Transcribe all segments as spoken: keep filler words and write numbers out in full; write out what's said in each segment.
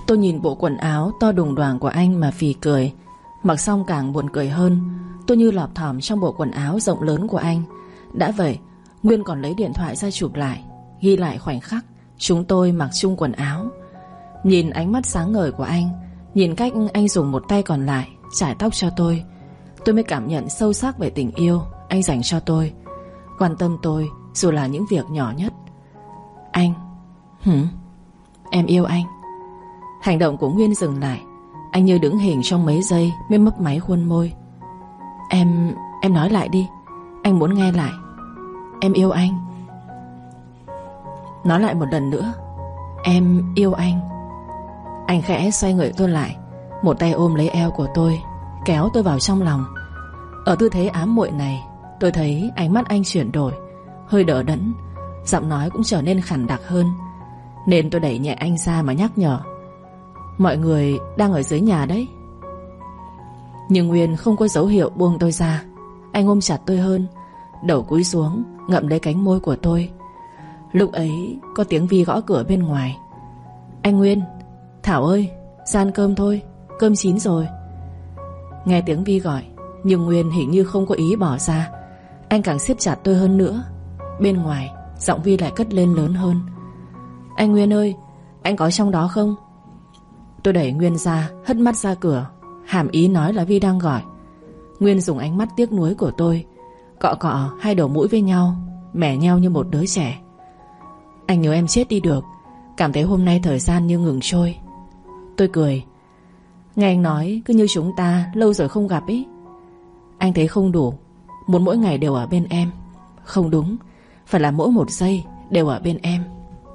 Tôi nhìn bộ quần áo to đùng đoàng của anh mà phì cười. Mặc xong càng buồn cười hơn. Tôi như lọp thỏm trong bộ quần áo rộng lớn của anh. Đã vậy Nguyên còn lấy điện thoại ra chụp lại, ghi lại khoảnh khắc chúng tôi mặc chung quần áo. Nhìn ánh mắt sáng ngời của anh, nhìn cách anh dùng một tay còn lại chải tóc cho tôi, tôi mới cảm nhận sâu sắc về tình yêu anh dành cho tôi. Quan tâm tôi dù là những việc nhỏ nhất. Anh Hử? Em yêu anh. Hành động của Nguyên dừng lại. Anh như đứng hình trong mấy giây mới mấp máy khuôn môi. Em... em nói lại đi. Anh muốn nghe lại. Em yêu anh. Nói lại một lần nữa. Em yêu anh. Anh khẽ xoay người tôi lại, một tay ôm lấy eo của tôi, kéo tôi vào trong lòng. Ở tư thế ám muội này, tôi thấy ánh mắt anh chuyển đổi, hơi đờ đẫn, giọng nói cũng trở nên khàn đặc hơn. Nên tôi đẩy nhẹ anh ra mà nhắc nhở. Mọi người đang ở dưới nhà đấy. Nhưng Nguyên không có dấu hiệu buông tôi ra. Anh ôm chặt tôi hơn, đầu cúi xuống ngậm lấy cánh môi của tôi. Lúc ấy có tiếng Vi gõ cửa bên ngoài. Anh Nguyên, Thảo ơi, ra ăn cơm thôi, cơm chín rồi. Nghe tiếng Vi gọi, nhưng Nguyên hình như không có ý bỏ ra. Anh càng siết chặt tôi hơn nữa. Bên ngoài giọng Vi lại cất lên lớn hơn. Anh Nguyên ơi, anh có trong đó không? Tôi đẩy Nguyên ra, hất mắt ra cửa, hàm ý nói là Vi đang gọi. Nguyên dùng ánh mắt tiếc nuối của tôi cọ cọ hai đầu mũi với nhau, mẻ nheo như một đứa trẻ. Anh nhớ em chết đi được. Cảm thấy hôm nay thời gian như ngừng trôi. Tôi cười. Nghe anh nói cứ như chúng ta lâu rồi không gặp ý. Anh thấy không đủ, muốn mỗi ngày đều ở bên em. Không đúng, phải là mỗi một giây đều ở bên em.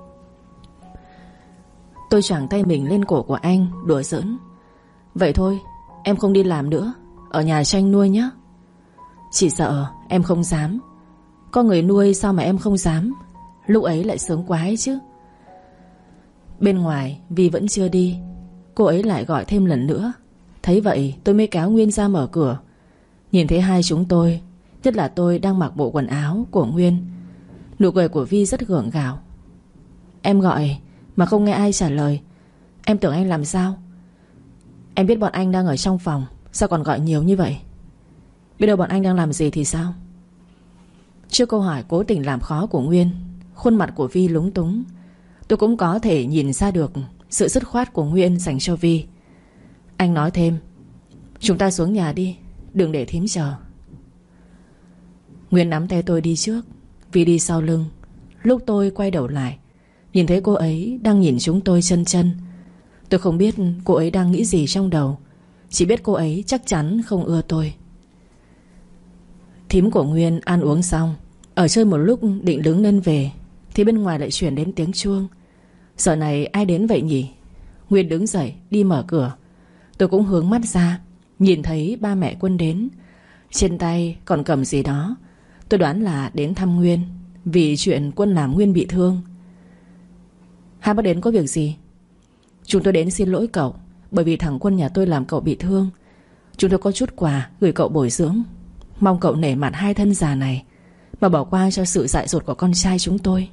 Tôi choàng tay mình lên cổ của anh, đùa giỡn. Vậy thôi, em không đi làm nữa, ở nhà cho anh nuôi nhé. Chỉ sợ em không dám. Có người nuôi sao mà em không dám. Lúc ấy lại sướng quá ấy chứ. Bên ngoài Vi vẫn chưa đi. Cô ấy lại gọi thêm lần nữa. Thấy vậy tôi mới kéo Nguyên ra mở cửa. Nhìn thấy hai chúng tôi, nhất là tôi đang mặc bộ quần áo của Nguyên. Nụ cười của Vi rất gượng gạo. Em gọi mà không nghe ai trả lời. Em tưởng anh làm sao? Em biết bọn anh đang ở trong phòng, sao còn gọi nhiều như vậy? Biết đâu bọn anh đang làm gì thì sao? Trước câu hỏi cố tình làm khó của Nguyên, khuôn mặt của Vi lúng túng. Tôi cũng có thể nhìn ra được sự dứt khoát của Nguyên dành cho Vi. Anh nói thêm. Chúng ta xuống nhà đi, đừng để thím chờ. Nguyên nắm tay tôi đi trước, Vi đi sau lưng. Lúc tôi quay đầu lại, nhìn thấy cô ấy đang nhìn chúng tôi chân chân. Tôi không biết cô ấy đang nghĩ gì trong đầu, chỉ biết cô ấy chắc chắn không ưa tôi. Thím của Nguyên ăn uống xong, ở chơi một lúc định đứng lên về, thì bên ngoài lại chuyển đến tiếng chuông. Giờ này ai đến vậy nhỉ? Nguyên đứng dậy đi mở cửa. Tôi cũng hướng mắt ra, nhìn thấy ba mẹ Quân đến. Trên tay còn cầm gì đó. Tôi đoán là đến thăm Nguyên, vì chuyện Quân làm Nguyên bị thương. Hai bác đến có việc gì? Chúng tôi đến xin lỗi cậu, bởi vì thằng Quân nhà tôi làm cậu bị thương. Chúng tôi có chút quà gửi cậu bồi dưỡng, mong cậu nể mặt hai thân già này mà bỏ qua cho sự dại dột của con trai chúng tôi.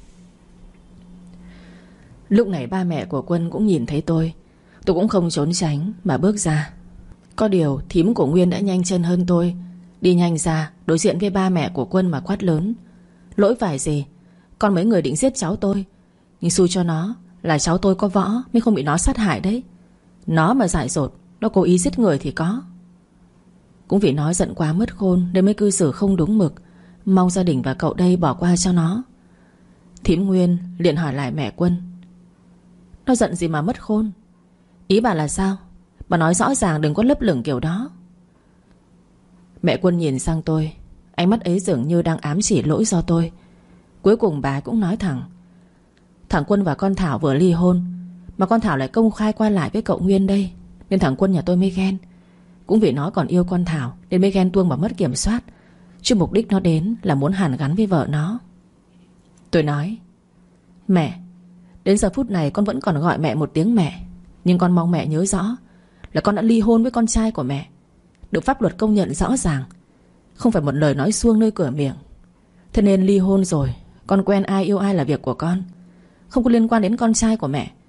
Lúc này ba mẹ của Quân cũng nhìn thấy tôi. Tôi cũng không trốn tránh mà bước ra. Có điều thím của Nguyên đã nhanh chân hơn tôi, đi nhanh ra đối diện với ba mẹ của Quân mà quát lớn. Lỗi phải gì? Con mấy người định giết cháu tôi, nhưng xui cho nó là cháu tôi có võ mới không bị nó sát hại đấy. Nó mà dại dột, nó cố ý giết người thì có. Cũng vì nó giận quá mất khôn nên mới cư xử không đúng mực. Mong gia đình và cậu đây bỏ qua cho nó. Thím Nguyên liền hỏi lại mẹ Quân. Nó giận gì mà mất khôn? Ý bà là sao? Bà nói rõ ràng, đừng có lấp lửng kiểu đó. Mẹ Quân nhìn sang tôi, ánh mắt ấy dường như đang ám chỉ lỗi do tôi. Cuối cùng bà cũng nói thẳng. Thằng Quân và con Thảo vừa ly hôn, mà con Thảo lại công khai qua lại với cậu Nguyên đây, nên thằng Quân nhà tôi mới ghen. Cũng vì nó còn yêu con Thảo nên mới ghen tuông mà mất kiểm soát, chứ mục đích nó đến là muốn hàn gắn với vợ nó. Tôi nói. Mẹ, đến giờ phút này con vẫn còn gọi mẹ một tiếng mẹ, nhưng con mong mẹ nhớ rõ là con đã ly hôn với con trai của mẹ, được pháp luật công nhận rõ ràng, không phải một lời nói suông nơi cửa miệng. Thế nên ly hôn rồi, con quen ai yêu ai là việc của con, không có liên quan đến con trai của mẹ.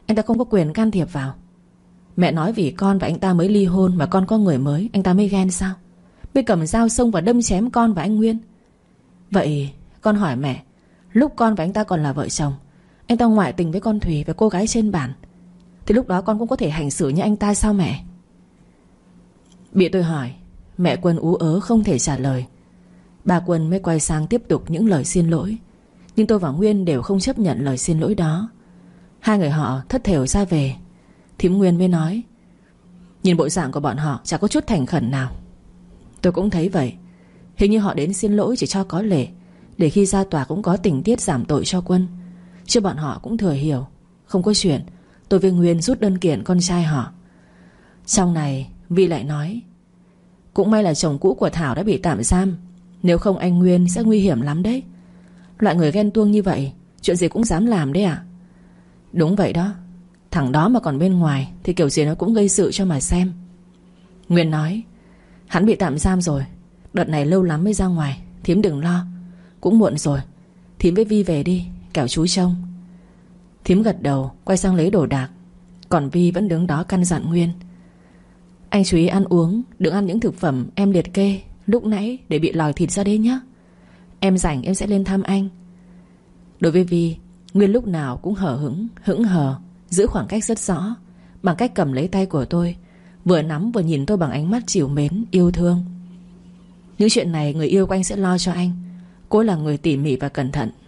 anh ta không có quyền can thiệp vào. Mẹ nói vì con và anh ta mới ly hôn mà con có người mới, anh ta mới ghen sao? Mới cầm dao xông và đâm chém con và anh Nguyên. Vậy con hỏi mẹ, lúc con và anh ta còn là vợ chồng, anh ta ngoại tình với con Thùy và cô gái trên bản, thì lúc đó con cũng có thể hành xử như anh ta sao mẹ? Bị tôi hỏi, mẹ Quân ú ớ không thể trả lời. Bà Quân mới quay sang tiếp tục những lời xin lỗi. Nhưng tôi và Nguyên đều không chấp nhận lời xin lỗi đó. Hai người họ thất thểu ra về. Thím Nguyên mới nói, nhìn bộ dạng của bọn họ chả có chút thành khẩn nào. Tôi cũng thấy vậy. Hình như họ đến xin lỗi chỉ cho có lệ, để khi ra tòa cũng có tình tiết giảm tội cho Quân. Chứ bọn họ cũng thừa hiểu không có chuyện tôi với Nguyên rút đơn kiện con trai họ. Trong này Vi lại nói, cũng may là chồng cũ của Thảo đã bị tạm giam, nếu không anh Nguyên sẽ nguy hiểm lắm đấy. Loại người ghen tuông như vậy, chuyện gì cũng dám làm đấy à? Đúng vậy đó. Thằng đó mà còn bên ngoài thì kiểu gì nó cũng gây sự cho mà xem. Nguyên nói, hắn bị tạm giam rồi, đợt này lâu lắm mới ra ngoài. Thím đừng lo, cũng muộn rồi. Thím với Vi về đi, kẻo chú trông. Thím gật đầu quay sang lấy đồ đạc. Còn Vi vẫn đứng đó căn dặn Nguyên, anh chú ý ăn uống, đừng ăn những thực phẩm em liệt kê lúc nãy để bị lòi thịt ra đấy nhé. Em rảnh em sẽ lên thăm anh. Đối với Vi, Nguyên lúc nào cũng hở hững, hững hờ, giữ khoảng cách rất rõ, bằng cách cầm lấy tay của tôi, vừa nắm vừa nhìn tôi bằng ánh mắt trìu mến, yêu thương. Những chuyện này người yêu của anh sẽ lo cho anh. Cô là người tỉ mỉ và cẩn thận.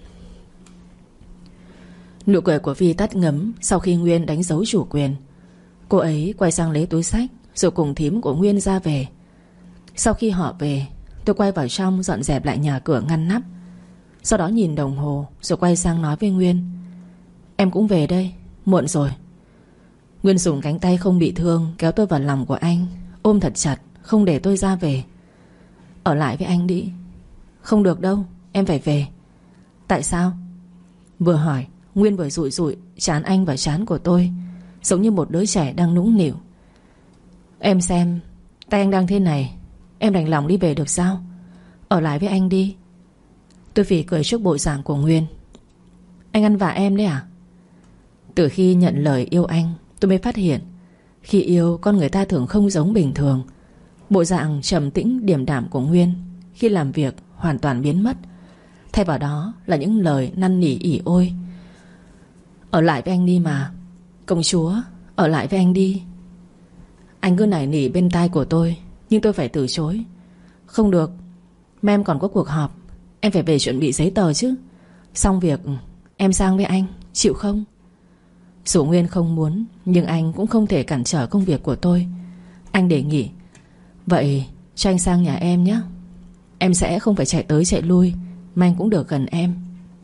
Nụ cười của Vi tắt ngấm sau khi Nguyên đánh dấu chủ quyền. Cô ấy quay sang lấy túi xách, rồi cùng thím của Nguyên ra về. Sau khi họ về, tôi quay vào trong dọn dẹp lại nhà cửa ngăn nắp. Sau đó nhìn đồng hồ, rồi quay sang nói với Nguyên, em cũng về đây, muộn rồi. Nguyên dùng cánh tay không bị thương kéo tôi vào lòng của anh, ôm thật chặt, không để tôi ra về. Ở lại với anh đi. Không được đâu, em phải về. Tại sao? Vừa hỏi, Nguyên vừa dụi dụi trán anh vào trán của tôi, giống như một đứa trẻ đang nũng nịu. Em xem, tay anh đang thế này, em đành lòng đi về được sao? Ở lại với anh đi. Tôi phì cười trước bộ dạng của Nguyên. Anh ăn vạ em đấy à? Từ khi nhận lời yêu anh, tôi mới phát hiện khi yêu con người ta thường không giống bình thường. Bộ dạng trầm tĩnh điềm đạm của Nguyên khi làm việc hoàn toàn biến mất. Thay vào đó là những lời năn nỉ ỉ ôi. Ở lại với anh đi mà, công chúa, ở lại với anh đi. Anh cứ nài nỉ bên tai của tôi, nhưng tôi phải từ chối. Không được, mà em còn có cuộc họp, em phải về chuẩn bị giấy tờ chứ. Xong việc em sang với anh, chịu không? Dù Nguyên không muốn, nhưng anh cũng không thể cản trở công việc của tôi. Anh đề nghị, vậy cho anh sang nhà em nhé. Em sẽ không phải chạy tới chạy lui, mà anh cũng được gần em.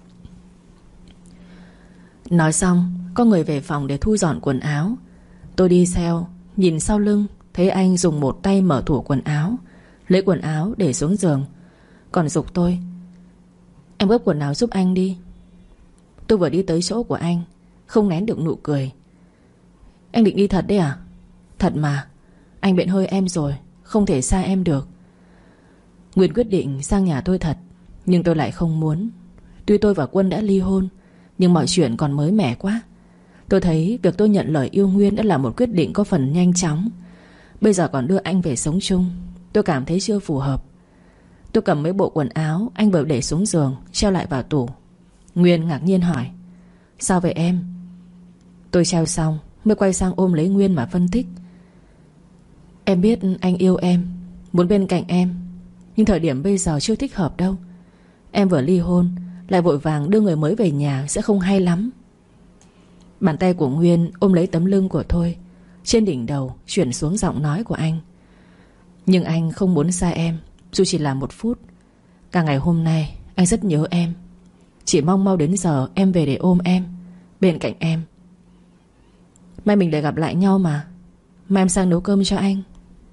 Nói xong, có người về phòng để thu dọn quần áo. Tôi đi theo, nhìn sau lưng, thấy anh dùng một tay mở tủ quần áo, lấy quần áo để xuống giường, còn giục tôi, em gấp quần áo giúp anh đi. Tôi vừa đi tới chỗ của anh, không nén được nụ cười. Anh định đi thật đấy à? Thật mà, anh bện hơi em rồi, không thể xa em được. Nguyên quyết định sang nhà tôi thật, nhưng tôi lại không muốn. Tuy tôi và Quân đã ly hôn, nhưng mọi chuyện còn mới mẻ quá. Tôi thấy việc tôi nhận lời yêu Nguyên đã là một quyết định có phần nhanh chóng. Bây giờ còn đưa anh về sống chung, tôi cảm thấy chưa phù hợp. Tôi cầm mấy bộ quần áo anh vừa để xuống giường, treo lại vào tủ. Nguyên ngạc nhiên hỏi, sao vậy em? Tôi treo xong mới quay sang ôm lấy Nguyên mà phân tích. Em biết anh yêu em, muốn bên cạnh em, nhưng thời điểm bây giờ chưa thích hợp đâu. Em vừa ly hôn, lại vội vàng đưa người mới về nhà sẽ không hay lắm. Bàn tay của Nguyên ôm lấy tấm lưng của tôi, trên đỉnh đầu chuyển xuống giọng nói của anh. Nhưng anh không muốn xa em, dù chỉ là một phút. Cả ngày hôm nay anh rất nhớ em, chỉ mong mau đến giờ em về để ôm em, bên cạnh em. Mai mình lại gặp lại nhau mà. Mai em sang nấu cơm cho anh.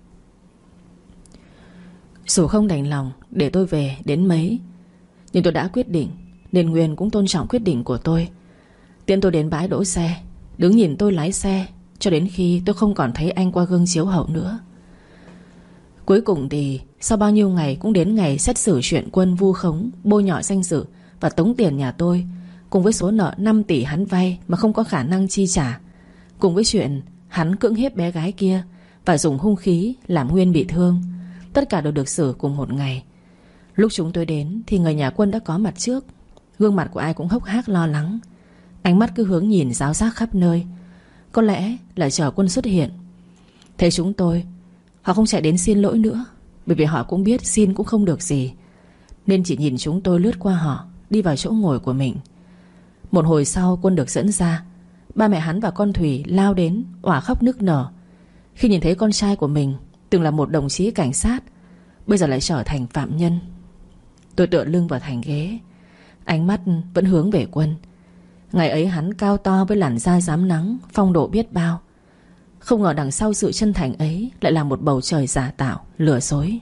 Dù không đành lòng để tôi về đến mấy, nhưng tôi đã quyết định, nên Nguyên cũng tôn trọng quyết định của tôi. Tiễn tôi đến bãi đỗ xe, đứng nhìn tôi lái xe cho đến khi tôi không còn thấy anh qua gương chiếu hậu nữa. Cuối cùng thì sau bao nhiêu ngày cũng đến ngày xét xử chuyện Quân vu khống, bôi nhọ danh dự và tống tiền nhà tôi cùng với số nợ năm tỷ hắn vay mà không có khả năng chi trả, cùng với chuyện hắn cưỡng hiếp bé gái kia và dùng hung khí làm Nguyên bị thương, tất cả đều được xử cùng một ngày. Lúc chúng tôi đến thì người nhà Quân đã có mặt trước. Gương mặt của ai cũng hốc hác lo lắng, ánh mắt cứ hướng nhìn ráo rác khắp nơi. Có lẽ là chờ Quân xuất hiện. Thấy chúng tôi, họ không chạy đến xin lỗi nữa, bởi vì họ cũng biết xin cũng không được gì, nên chỉ nhìn chúng tôi lướt qua họ, đi vào chỗ ngồi của mình. Một hồi sau Quân được dẫn ra. Ba mẹ hắn và con Thủy lao đến òa khóc nức nở khi nhìn thấy con trai của mình, từng là một đồng chí cảnh sát, bây giờ lại trở thành phạm nhân. Tôi tựa lưng vào thành ghế, ánh mắt vẫn hướng về Quân. Ngày ấy hắn cao to với làn da rám nắng, phong độ biết bao. Không ngờ đằng sau sự chân thành ấy lại là một bầu trời giả tạo, lừa dối.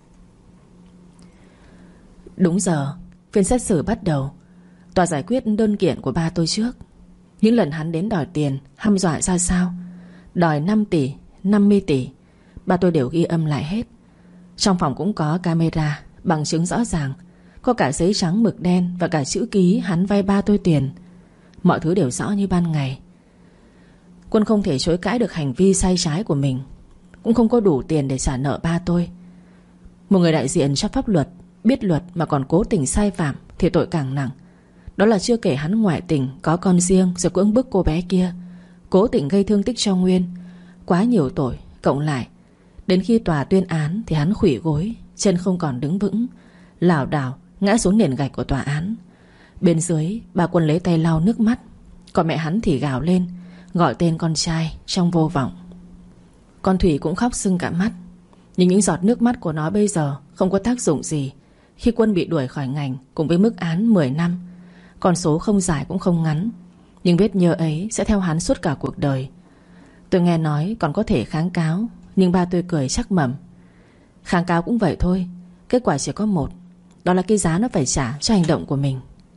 Đúng giờ, phiên xét xử bắt đầu. Tòa giải quyết đơn kiện của ba tôi trước. Những lần hắn đến đòi tiền, hăm dọa ra sao, đòi năm tỷ, năm mươi tỷ, ba tôi đều ghi âm lại hết. Trong phòng cũng có camera, bằng chứng rõ ràng. Có cả giấy trắng mực đen và cả chữ ký hắn vay ba tôi tiền. Mọi thứ đều rõ như ban ngày. Quân không thể chối cãi được hành vi sai trái của mình, cũng không có đủ tiền để trả nợ ba tôi. Một người đại diện cho pháp luật, biết luật mà còn cố tình sai phạm thì tội càng nặng. Đó là chưa kể hắn ngoại tình, có con riêng, rồi cưỡng bức cô bé kia, cố tình gây thương tích cho Nguyên. Quá nhiều tội cộng lại. Đến khi tòa tuyên án thì hắn khuỵu gối, chân không còn đứng vững, lảo đảo ngã xuống nền gạch của tòa án. Bên dưới, bà Quân lấy tay lau nước mắt, còn mẹ hắn thì gào lên, gọi tên con trai trong vô vọng. Con Thủy cũng khóc sưng cả mắt, nhưng những giọt nước mắt của nó bây giờ không có tác dụng gì khi Quân bị đuổi khỏi ngành cùng với mức án mười năm. Con số không dài cũng không ngắn, nhưng vết nhơ ấy sẽ theo hắn suốt cả cuộc đời. Tôi nghe nói còn có thể kháng cáo, nhưng ba tôi cười chắc mẩm. Kháng cáo cũng vậy thôi, kết quả chỉ có một, đó là cái giá nó phải trả cho hành động của mình.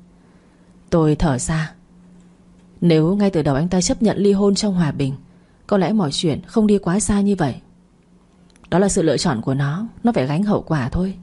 Tôi thở ra. Nếu ngay từ đầu anh ta chấp nhận ly hôn trong hòa bình, có lẽ mọi chuyện không đi quá xa như vậy. Đó là sự lựa chọn của nó, nó phải gánh hậu quả thôi.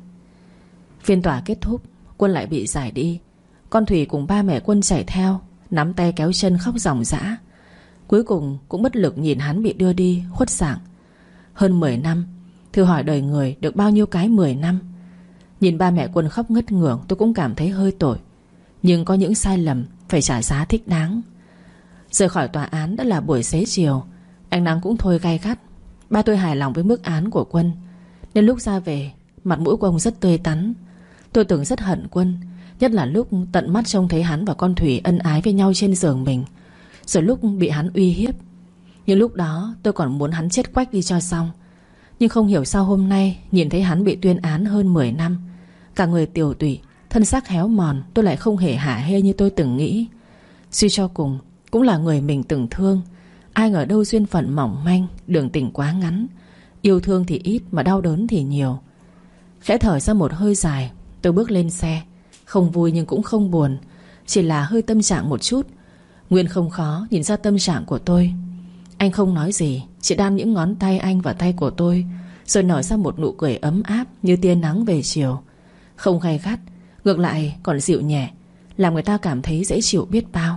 Phiên tòa kết thúc, Quân lại bị giải đi. Con Thủy cùng ba mẹ Quân chạy theo, nắm tay kéo chân khóc ròng rã. Cuối cùng cũng bất lực nhìn hắn bị đưa đi khuất dạng. Hơn mười năm, thử hỏi đời người được bao nhiêu cái mười năm. Nhìn ba mẹ Quân khóc ngất ngưởng, tôi cũng cảm thấy hơi tội. Nhưng có những sai lầm phải trả giá thích đáng. Rời khỏi tòa án đã là buổi xế chiều, ánh nắng cũng thôi gay gắt. Ba tôi hài lòng với mức án của Quân, nên lúc ra về, mặt mũi của ông rất tươi tắn. Tôi tưởng rất hận Quân, nhất là lúc tận mắt trông thấy hắn và con Thủy ân ái với nhau trên giường mình, rồi lúc bị hắn uy hiếp. Nhưng lúc đó tôi còn muốn hắn chết quách đi cho xong. Nhưng không hiểu sao hôm nay nhìn thấy hắn bị tuyên án hơn mười năm, cả người tiều tụy, thân xác héo mòn, tôi lại không hề hả hê như tôi từng nghĩ. Suy cho cùng cũng là người mình từng thương. Ai ngờ đâu duyên phận mỏng manh, đường tình quá ngắn. Yêu thương thì ít mà đau đớn thì nhiều. Khẽ thở ra một hơi dài, tôi bước lên xe. Không vui nhưng cũng không buồn, chỉ là hơi tâm trạng một chút. Nguyên không khó nhìn ra tâm trạng của tôi. Anh không nói gì, chỉ đan những ngón tay anh vào tay của tôi, rồi nở ra một nụ cười ấm áp như tia nắng về chiều. Không gay gắt, ngược lại còn dịu nhẹ, làm người ta cảm thấy dễ chịu biết bao.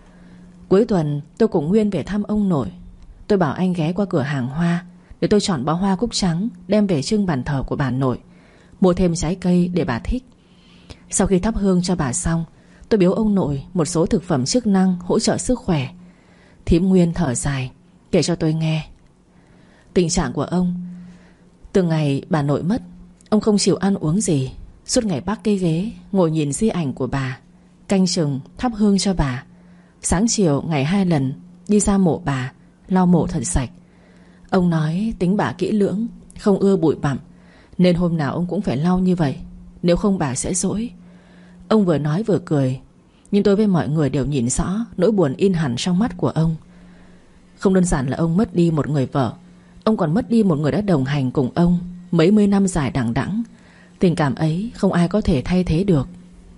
Cuối tuần tôi cùng Nguyên về thăm ông nội. Tôi bảo anh ghé qua cửa hàng hoa để tôi chọn bó hoa cúc trắng đem về trưng bàn thờ của bà nội, mua thêm trái cây để bà thích. Sau khi thắp hương cho bà xong, tôi biếu ông nội một số thực phẩm chức năng hỗ trợ sức khỏe. Thím Nguyên thở dài kể cho tôi nghe tình trạng của ông. Từ ngày bà nội mất, ông không chịu ăn uống gì, suốt ngày bắc cái ghế ngồi nhìn di ảnh của bà, canh chừng thắp hương cho bà. Sáng chiều ngày hai lần đi ra mộ bà, lau mộ thật sạch. Ông nói tính bà kỹ lưỡng, không ưa bụi bặm, nên hôm nào ông cũng phải lau như vậy, nếu không bà sẽ dỗi. Ông vừa nói vừa cười, nhưng tôi với mọi người đều nhìn rõ nỗi buồn in hẳn trong mắt của ông. Không đơn giản là ông mất đi một người vợ, ông còn mất đi một người đã đồng hành cùng ông mấy mươi năm dài đằng đẵng. Tình cảm ấy không ai có thể thay thế được.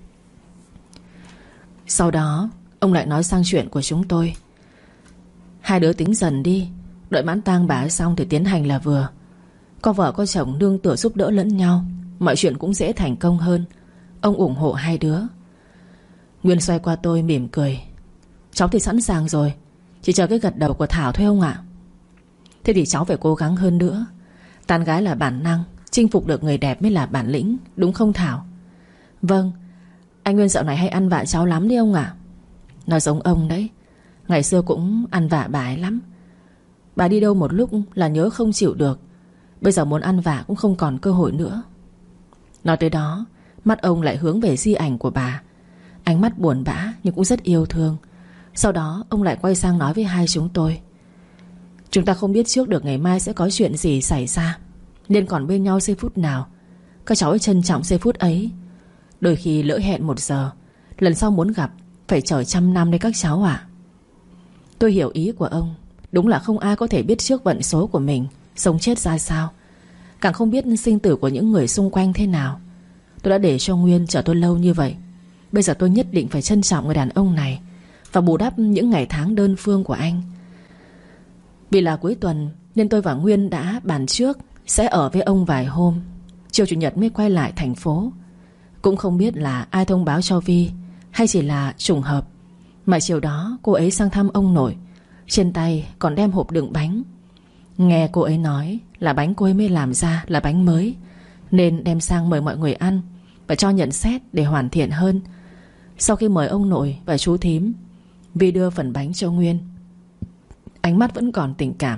Sau đó ông lại nói sang chuyện của chúng tôi. Hai đứa tính dần đi, đợi mãn tang bà xong thì tiến hành là vừa. Có vợ có chồng nương tựa giúp đỡ lẫn nhau, mọi chuyện cũng dễ thành công hơn. Ông ủng hộ hai đứa. Nguyên xoay qua tôi mỉm cười. Cháu thì sẵn sàng rồi, chỉ chờ cái gật đầu của Thảo thôi ông ạ. Thế thì cháu phải cố gắng hơn nữa. Tán gái là bản năng, chinh phục được người đẹp mới là bản lĩnh, đúng không Thảo? Vâng. Anh Nguyên dạo này hay ăn vạ cháu lắm đấy ông ạ. Nói giống ông đấy. Ngày xưa cũng ăn vạ bà ấy lắm. Bà đi đâu một lúc là nhớ không chịu được. Bây giờ muốn ăn vạ cũng không còn cơ hội nữa. Nói tới đó, mắt ông lại hướng về di ảnh của bà. Ánh mắt buồn bã nhưng cũng rất yêu thương. Sau đó ông lại quay sang nói với hai chúng tôi: chúng ta không biết trước được ngày mai sẽ có chuyện gì xảy ra, nên còn bên nhau giây phút nào, các cháu hãy trân trọng giây phút ấy. Đôi khi lỡ hẹn một giờ, lần sau muốn gặp phải chờ trăm năm đấy các cháu ạ. Tôi hiểu ý của ông. Đúng là không ai có thể biết trước vận số của mình sống chết ra sao, càng không biết sinh tử của những người xung quanh thế nào. Tôi đã để cho Nguyên chờ tôi lâu như vậy. Bây giờ tôi nhất định phải trân trọng người đàn ông này và bù đắp những ngày tháng đơn phương của anh. Vì là cuối tuần nên tôi và Nguyên đã bàn trước sẽ ở với ông vài hôm. Chiều chủ nhật mới quay lại thành phố. Cũng không biết là ai thông báo cho Vi, hay chỉ là trùng hợp mà chiều đó cô ấy sang thăm ông nội. Trên tay còn đem hộp đựng bánh. Nghe cô ấy nói là bánh cô ấy mới làm ra là bánh mới, nên đem sang mời mọi người ăn và cho nhận xét để hoàn thiện hơn. Sau khi mời ông nội và chú thím, Vi đưa phần bánh cho Nguyên. Ánh mắt vẫn còn tình cảm.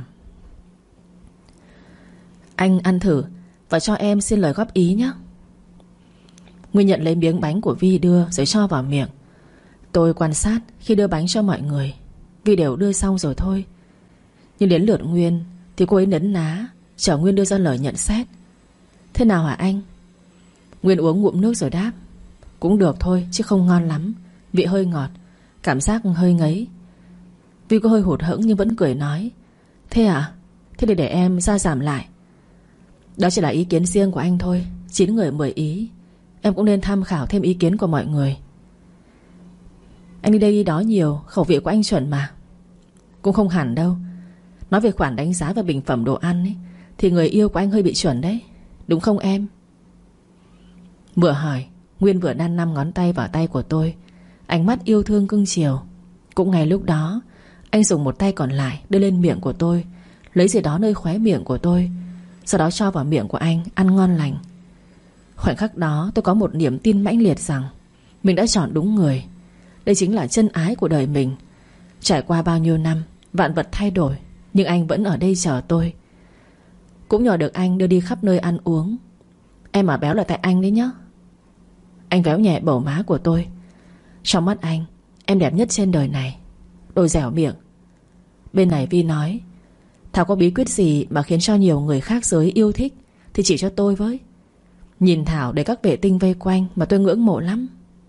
Anh ăn thử và cho em xin lời góp ý nhé. Nguyên nhận lấy miếng bánh của Vi đưa rồi cho vào miệng. Tôi quan sát khi đưa bánh cho mọi người, Vi đều đưa xong rồi thôi. Nhưng đến lượt Nguyên thì cô ấy nấn ná chờ Nguyên đưa ra lời nhận xét. Thế nào hả anh? Nguyên uống ngụm nước rồi đáp: cũng được thôi chứ không ngon lắm. Vị hơi ngọt, cảm giác hơi ngấy. Vi có hơi hụt hẫng nhưng vẫn cười nói: thế à? Thế thì để em ra giảm lại. Đó chỉ là ý kiến riêng của anh thôi. Chín người mười ý. Em cũng nên tham khảo thêm ý kiến của mọi người. Anh đi đây đi đó nhiều, khẩu vị của anh chuẩn mà. Cũng không hẳn đâu. Nói về khoản đánh giá và bình phẩm đồ ăn ấy, thì người yêu của anh hơi bị chuẩn đấy. Đúng không em? Vừa hỏi, Nguyên vừa đan năm ngón tay vào tay của tôi, ánh mắt yêu thương cưng chiều. Cũng ngay lúc đó, anh dùng một tay còn lại đưa lên miệng của tôi, lấy gì đó nơi khóe miệng của tôi, sau đó cho vào miệng của anh ăn ngon lành. Khoảnh khắc đó tôi có một niềm tin mãnh liệt rằng mình đã chọn đúng người. Đây chính là chân ái của đời mình. Trải qua bao nhiêu năm, vạn vật thay đổi, nhưng anh vẫn ở đây chờ tôi. Cũng nhờ được anh đưa đi khắp nơi ăn uống. Em mà béo là tại anh đấy nhá. Anh véo nhẹ bầu má của tôi. Trong mắt anh, em đẹp nhất trên đời này. Đôi dẻo miệng. Bên này Vi nói: Thảo có bí quyết gì mà khiến cho nhiều người khác giới yêu thích thì chỉ cho tôi với. Nhìn Thảo để các vệ tinh vây quanh mà tôi ngưỡng mộ lắm.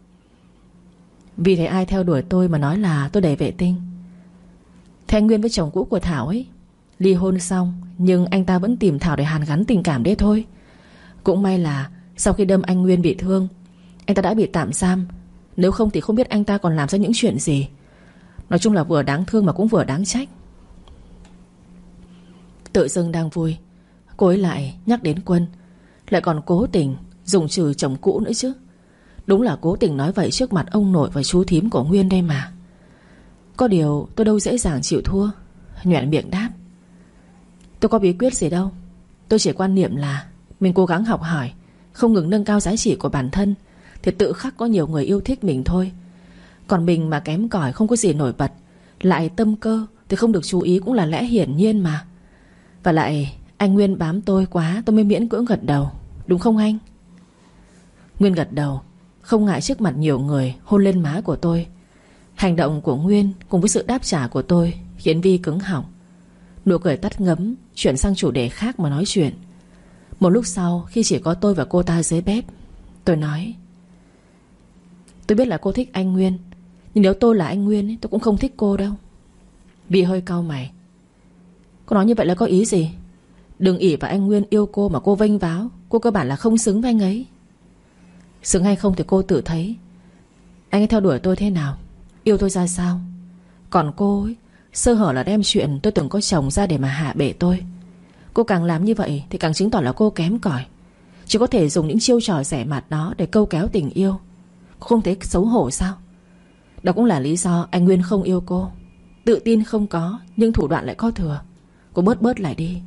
Vì thấy ai theo đuổi tôi mà nói là tôi đầy vệ tinh. Thế anh Nguyên với chồng cũ của Thảo ấy ly hôn xong, nhưng anh ta vẫn tìm Thảo để hàn gắn tình cảm đấy thôi. Cũng may là sau khi đâm anh Nguyên bị thương, anh ta đã bị tạm giam. Nếu không thì không biết anh ta còn làm ra những chuyện gì. Nói chung là vừa đáng thương mà cũng vừa đáng trách. Tự dưng đang vui, cô ấy lại nhắc đến Quân, lại còn cố tình dùng trừ chồng cũ nữa chứ. Đúng là cố tình nói vậy trước mặt ông nội và chú thím của Nguyên đây mà. Có điều tôi đâu dễ dàng chịu thua, nhoẻn miệng đáp: Tôi có bí quyết gì đâu. Tôi chỉ quan niệm là mình cố gắng học hỏi, không ngừng nâng cao giá trị của bản thân, thì tự khắc có nhiều người yêu thích mình thôi. Còn mình mà kém cỏi, không có gì nổi bật, lại tâm cơ thì không được chú ý cũng là lẽ hiển nhiên mà. Và lại anh Nguyên bám tôi quá, tôi mới miễn cưỡng gật đầu. Đúng không anh? Nguyên gật đầu, không ngại trước mặt nhiều người hôn lên má của tôi. Hành động của Nguyên cùng với sự đáp trả của tôi khiến Vi cứng họng. Nụ cười tắt ngấm, chuyển sang chủ đề khác mà nói chuyện. Một lúc sau, khi chỉ có tôi và cô ta dưới bếp, tôi nói: Tôi biết là cô thích anh Nguyên, nhưng nếu tôi là anh Nguyên ấy, tôi cũng không thích cô đâu. Vi hơi cau mày. Cô nói như vậy là có ý gì? Đừng ỷ vào anh Nguyên yêu cô mà cô vênh váo. Cô cơ bản là không xứng với anh ấy. Xứng hay không thì cô tự thấy. Anh ấy theo đuổi tôi thế nào, yêu tôi ra sao. Còn cô ấy, sơ hở là đem chuyện tôi từng có chồng ra để mà hạ bệ tôi. Cô càng làm như vậy thì càng chứng tỏ là cô kém cỏi, chỉ có thể dùng những chiêu trò rẻ mạt đó để câu kéo tình yêu. Cô không thấy xấu hổ sao? Đó cũng là lý do anh Nguyên không yêu cô. Tự tin không có, nhưng thủ đoạn lại có thừa. Cô bớt bớt lại đi.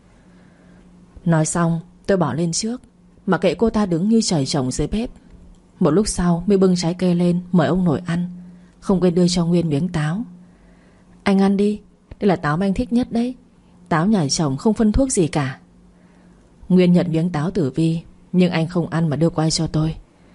Nói xong tôi bỏ lên trước, mà kệ cô ta đứng như trời trồng dưới bếp. Một lúc sau mới bưng trái cây lên mời ông nội ăn, không quên đưa cho Nguyên miếng táo. Anh ăn đi, đây là táo mà anh thích nhất đấy. Táo nhà chồng không phân thuốc gì cả. Nguyên nhận miếng táo từ Vi, nhưng anh không ăn mà đưa qua cho tôi.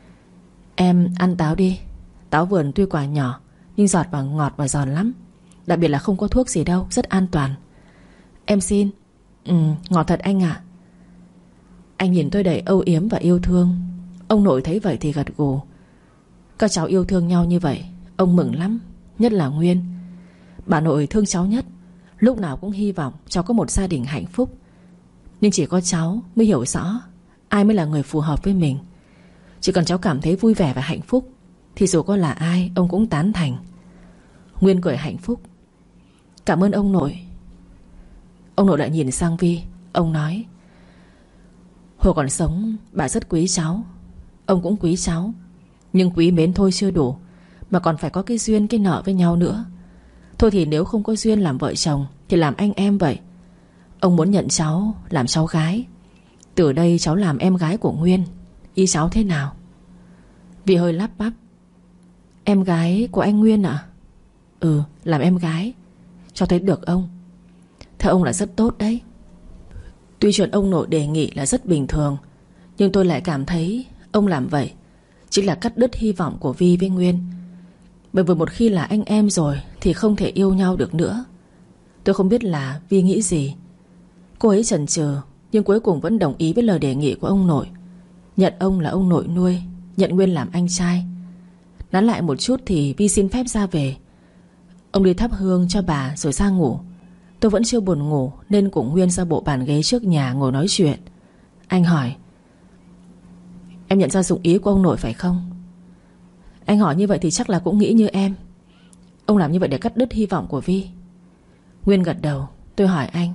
Em ăn táo đi. Táo vườn tuy quả nhỏ, nhưng giọt và ngọt và giòn lắm. Đặc biệt là không có thuốc gì đâu, rất an toàn. Em xin. Ừ, ngọt thật anh ạ. Anh nhìn tôi đầy âu yếm và yêu thương. Ông nội thấy vậy thì gật gù. Các cháu yêu thương nhau như vậy, ông mừng lắm. Nhất là Nguyên. Bà nội thương cháu nhất, lúc nào cũng hy vọng cháu có một gia đình hạnh phúc. Nhưng chỉ có cháu mới hiểu rõ ai mới là người phù hợp với mình. Chỉ cần cháu cảm thấy vui vẻ và hạnh phúc thì dù có là ai ông cũng tán thành. Nguyên cười hạnh phúc. Cảm ơn ông nội. Ông nội lại nhìn sang Vi. Ông nói: hồi còn sống bà rất quý cháu. Ông cũng quý cháu, nhưng quý mến thôi chưa đủ, mà còn phải có cái duyên, cái nợ với nhau nữa. Thôi thì nếu không có duyên làm vợ chồng thì làm anh em vậy. Ông muốn nhận cháu làm cháu gái. Từ đây cháu làm em gái của Nguyên. Ý cháu thế nào? Vi hơi lắp bắp. Em gái của anh Nguyên à? Ừ, làm em gái. Cháu thấy được ông? Theo ông là rất tốt đấy. Tuy chuyện ông nội đề nghị là rất bình thường, nhưng tôi lại cảm thấy ông làm vậy chính là cắt đứt hy vọng của Vi với Nguyên. Bởi vì một khi là anh em rồi thì không thể yêu nhau được nữa. Tôi không biết là Vi nghĩ gì. Cô ấy chần chừ, nhưng cuối cùng vẫn đồng ý với lời đề nghị của ông nội. Nhận ông là ông nội nuôi, nhận Nguyên làm anh trai. Nán lại một chút thì Vi xin phép ra về. Ông đi thắp hương cho bà rồi ra ngủ. Tôi vẫn chưa buồn ngủ nên cùng Nguyên ra bộ bàn ghế trước nhà ngồi nói chuyện. Anh hỏi: em nhận ra dụng ý của ông nội phải không? Anh hỏi như vậy thì chắc là cũng nghĩ như em. Ông làm như vậy để cắt đứt hy vọng của Vi. Nguyên gật đầu. Tôi hỏi anh: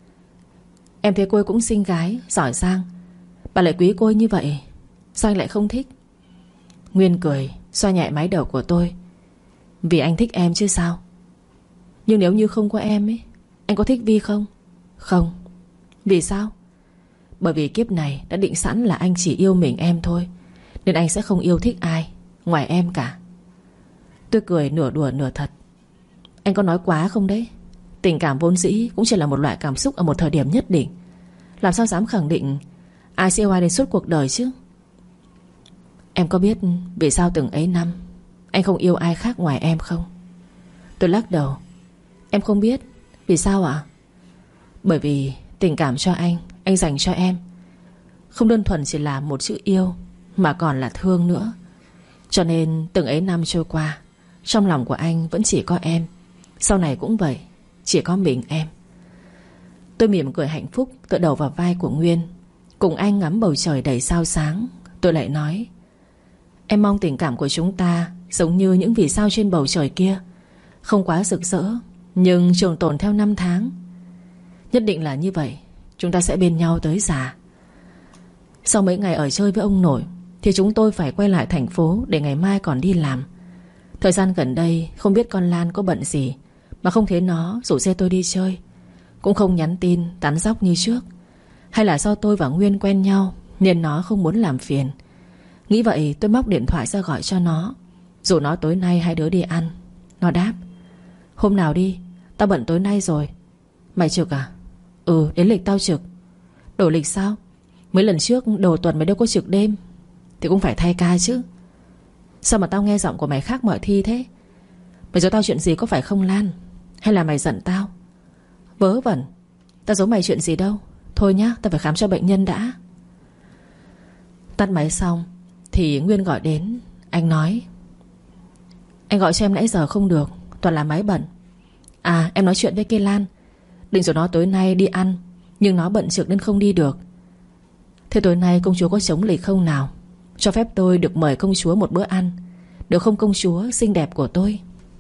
em thấy cô ấy cũng xinh gái, giỏi giang, bà lại quý cô ấy như vậy, sao anh lại không thích? Nguyên cười, xoa nhẹ mái đầu của tôi. Vì anh thích em chứ sao. Nhưng nếu như không có em ấy, anh có thích Vi không? Không. Vì sao? Bởi vì kiếp này đã định sẵn là anh chỉ yêu mình em thôi, nên anh sẽ không yêu thích ai ngoài em cả. Tôi cười nửa đùa nửa thật. Anh có nói quá không đấy? Tình cảm vốn dĩ cũng chỉ là một loại cảm xúc ở một thời điểm nhất định. Làm sao dám khẳng định ai sẽ yêu ai đến suốt cuộc đời chứ? Em có biết vì sao từng ấy năm anh không yêu ai khác ngoài em không? Tôi lắc đầu. Em không biết. Vì sao ạ? Bởi vì tình cảm cho anh, anh dành cho em không đơn thuần chỉ là một chữ yêu, mà còn là thương nữa. Cho nên từng ấy năm trôi qua, trong lòng của anh vẫn chỉ có em. Sau này cũng vậy, chỉ có mình em. Tôi mỉm cười hạnh phúc, tựa đầu vào vai của Nguyên, cùng anh ngắm bầu trời đầy sao sáng. Tôi lại nói: em mong tình cảm của chúng ta giống như những vì sao trên bầu trời kia, không quá rực rỡ, nhưng trường tồn theo năm tháng. Nhất định là như vậy, chúng ta sẽ bên nhau tới già. Sau mấy ngày ở chơi với ông nội thì chúng tôi phải quay lại thành phố để ngày mai còn đi làm. Thời gian gần đây không biết con Lan có bận gì mà không thấy nó rủ xe tôi đi chơi, cũng không nhắn tin tán dóc như trước. Hay là do tôi và Nguyên quen nhau nên nó không muốn làm phiền. Nghĩ vậy tôi móc điện thoại ra gọi cho nó, rủ nó tối nay hai đứa đi ăn. Nó đáp: hôm nào đi, tao bận tối nay rồi. Mày trực à? Ừ, đến lịch tao trực. Đổi lịch sao? Mấy lần trước đầu tuần mày đâu có trực đêm thì cũng phải thay ca chứ. Sao mà tao nghe giọng của mày khác mọi khi thế? Mày giấu tao chuyện gì có phải không Lan? Hay là mày giận tao? Vớ vẩn, tao giấu mày chuyện gì đâu. Thôi nhá, tao phải khám cho bệnh nhân đã. Tắt máy xong thì Nguyên gọi đến. Anh nói: anh gọi cho em nãy giờ không được, toàn là máy bận. À, em nói chuyện với cây Lan, định rủ nó tối nay đi ăn, nhưng nó bận trực nên không đi được. Thế tối nay công chúa có trống lịch không nào? Cho phép tôi được mời công chúa một bữa ăn, được không công chúa xinh đẹp của tôi?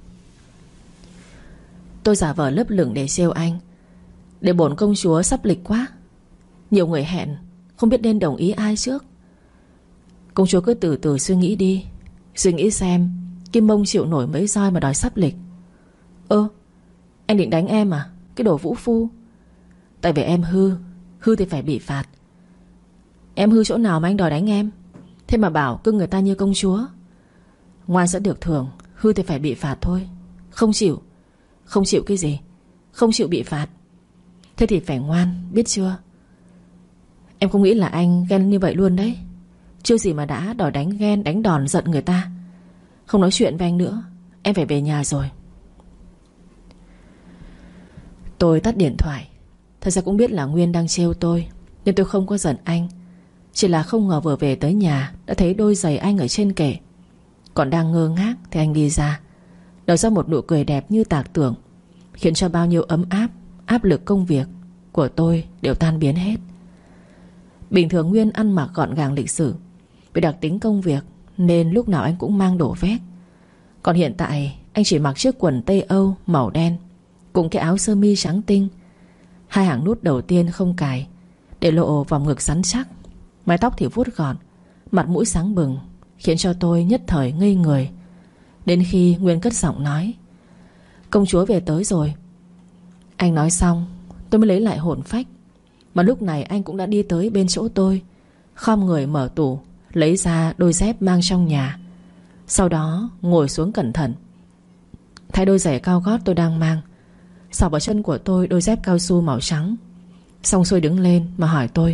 Tôi giả vờ lấp lửng để trêu anh: để bổn công chúa sắp lịch quá, nhiều người hẹn, không biết nên đồng ý ai trước. Công chúa cứ từ từ suy nghĩ đi. Suy nghĩ xem Kim mông chịu nổi mấy roi mà đòi sắp lịch. Ơ, anh định đánh em à? Cái đồ vũ phu. Tại vì em hư. Hư thì phải bị phạt. Em hư chỗ nào mà anh đòi đánh em? Thế mà bảo cưng người ta như công chúa. Ngoan sẽ được thưởng, hư thì phải bị phạt thôi. Không chịu. Không chịu cái gì? Không chịu bị phạt. Thế thì phải ngoan, biết chưa? Em không nghĩ là anh ghen như vậy luôn đấy. Chưa gì mà đã đòi đánh ghen, đánh đòn giận người ta. Không nói chuyện với anh nữa. Em phải về nhà rồi. Tôi tắt điện thoại. Thật ra cũng biết là Nguyên đang trêu tôi, nên tôi không có giận anh. Chỉ là không ngờ vừa về tới nhà đã thấy đôi giày anh ở trên kệ. Còn đang ngơ ngác thì anh đi ra, nở ra một nụ cười đẹp như tạc tưởng, khiến cho bao nhiêu ấm áp, áp lực công việc của tôi đều tan biến hết. Bình thường Nguyên ăn mặc gọn gàng lịch sự. Vì đặc tính công việc nên lúc nào anh cũng mang đồ vét. Còn hiện tại anh chỉ mặc chiếc quần Tây Âu màu đen cùng cái áo sơ mi trắng tinh. Hai hàng nút đầu tiên không cài, để lộ vòng ngực rắn chắc. Mái tóc thì vuốt gọn, mặt mũi sáng bừng, khiến cho tôi nhất thời ngây người. Đến khi Nguyên cất giọng nói: công chúa về tới rồi. Anh nói xong tôi mới lấy lại hồn phách. Mà lúc này anh cũng đã đi tới bên chỗ tôi, khom người mở tủ, lấy ra đôi dép mang trong nhà. Sau đó ngồi xuống cẩn thận, thay đôi giày cao gót tôi đang mang, xỏ vào chân của tôi đôi dép cao su màu trắng. Xong xuôi đứng lên mà hỏi tôi: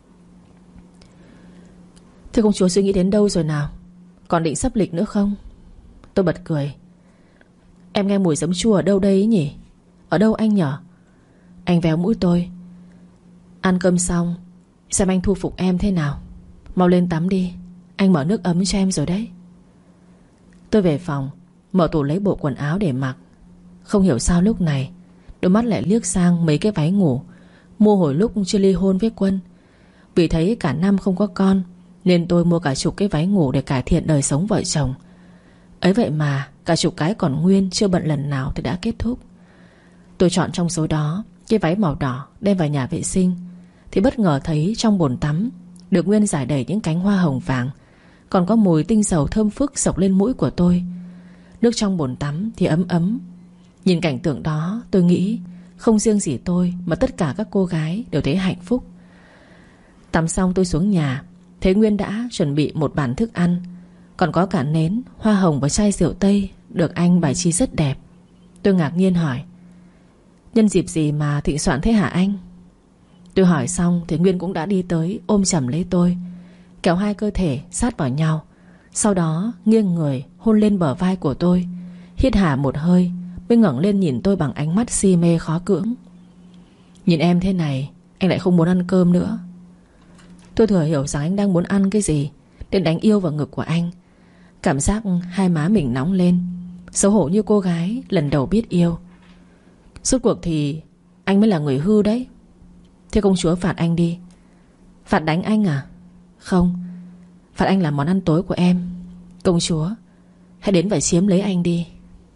thế công chúa suy nghĩ đến đâu rồi nào? Còn định sắp lịch nữa không? Tôi bật cười: em nghe mùi giấm chua ở đâu đây ấy nhỉ? Ở đâu anh nhở? Anh véo mũi tôi: ăn cơm xong xem anh thu phục em thế nào. Mau lên tắm đi, anh mở nước ấm cho em rồi đấy. Tôi về phòng, mở tủ lấy bộ quần áo để mặc. Không hiểu sao lúc này đôi mắt lại liếc sang mấy cái váy ngủ mua hồi lúc chưa ly hôn với Quân. Vì thấy cả năm không có con nên tôi mua cả chục cái váy ngủ để cải thiện đời sống vợ chồng. Ấy vậy mà cả chục cái còn nguyên, chưa bận lần nào thì đã kết thúc. Tôi chọn trong số đó cái váy màu đỏ đem vào nhà vệ sinh, thì bất ngờ thấy trong bồn tắm được Nguyên rải đầy những cánh hoa hồng vàng, còn có mùi tinh dầu thơm phức xộc lên mũi của tôi. Nước trong bồn tắm thì ấm ấm. Nhìn cảnh tượng đó tôi nghĩ không riêng gì tôi mà tất cả các cô gái đều thấy hạnh phúc. Tắm xong tôi xuống nhà, thấy Nguyên đã chuẩn bị một bàn thức ăn, còn có cả nến, hoa hồng và chai rượu Tây được anh bày chi rất đẹp. Tôi ngạc nhiên hỏi: nhân dịp gì mà thịnh soạn thế hả anh? Tôi hỏi xong thì Nguyên cũng đã đi tới ôm chầm lấy tôi, kéo hai cơ thể sát vào nhau. Sau đó nghiêng người hôn lên bờ vai của tôi, hít hà một hơi mới ngẩng lên nhìn tôi bằng ánh mắt si mê khó cưỡng. Nhìn em thế này anh lại không muốn ăn cơm nữa. Tôi thừa hiểu rằng anh đang muốn ăn cái gì nên đánh yêu vào ngực của anh. Cảm giác hai má mình nóng lên, xấu hổ như cô gái lần đầu biết yêu. Suốt cuộc thì anh mới là người hư đấy. Thế công chúa phạt anh đi. Phạt đánh anh à? Không, phạt anh làm món ăn tối của em. Công chúa, hãy đến và chiếm lấy anh đi.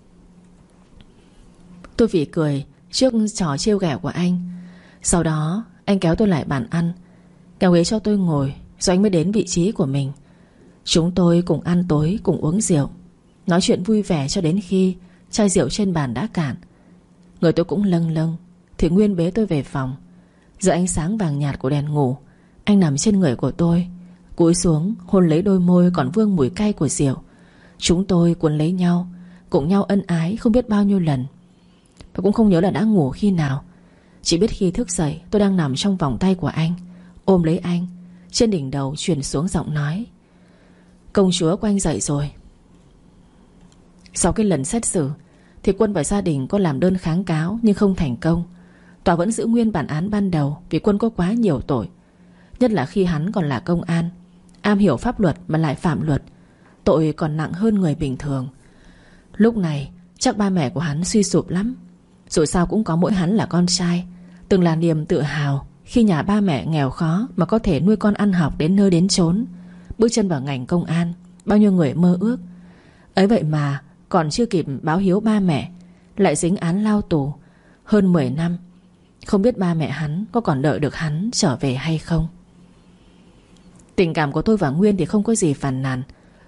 Tôi phỉ cười trước trò trêu ghẹo của anh. Sau đó anh kéo tôi lại bàn ăn, kéo ghế cho tôi ngồi, rồi anh mới đến vị trí của mình. Chúng tôi cùng ăn tối, cùng uống rượu, nói chuyện vui vẻ cho đến khi chai rượu trên bàn đã cạn. Người tôi cũng lâng lâng thì Nguyên bế tôi về phòng. Dưới ánh sáng vàng nhạt của đèn ngủ, anh nằm trên người của tôi, cúi xuống hôn lấy đôi môi còn vương mùi cay của rượu. Chúng tôi cuốn lấy nhau, cùng nhau ân ái không biết bao nhiêu lần. Và cũng không nhớ là đã ngủ khi nào. Chỉ biết khi thức dậy tôi đang nằm trong vòng tay của anh, ôm lấy anh. Trên đỉnh đầu truyền xuống giọng nói: công chúa của anh dậy rồi. Sau cái lần xét xử thì Quân và gia đình có làm đơn kháng cáo nhưng không thành công. Tòa vẫn giữ nguyên bản án ban đầu vì Quân có quá nhiều tội, nhất là khi hắn còn là công an, am hiểu pháp luật mà lại phạm luật, tội còn nặng hơn người bình thường. Lúc này chắc ba mẹ của hắn suy sụp lắm. Dù sao cũng có mỗi hắn là con trai, từng là niềm tự hào khi nhà ba mẹ nghèo khó mà có thể nuôi con ăn học đến nơi đến chốn. Bước chân vào ngành công an, bao nhiêu người mơ ước. Ấy vậy mà còn chưa kịp báo hiếu ba mẹ lại dính án lao tù hơn mười năm. Không biết ba mẹ hắn có còn đợi được hắn trở về hay không. Tình cảm của tôi và Nguyên thì không có gì phàn nàn.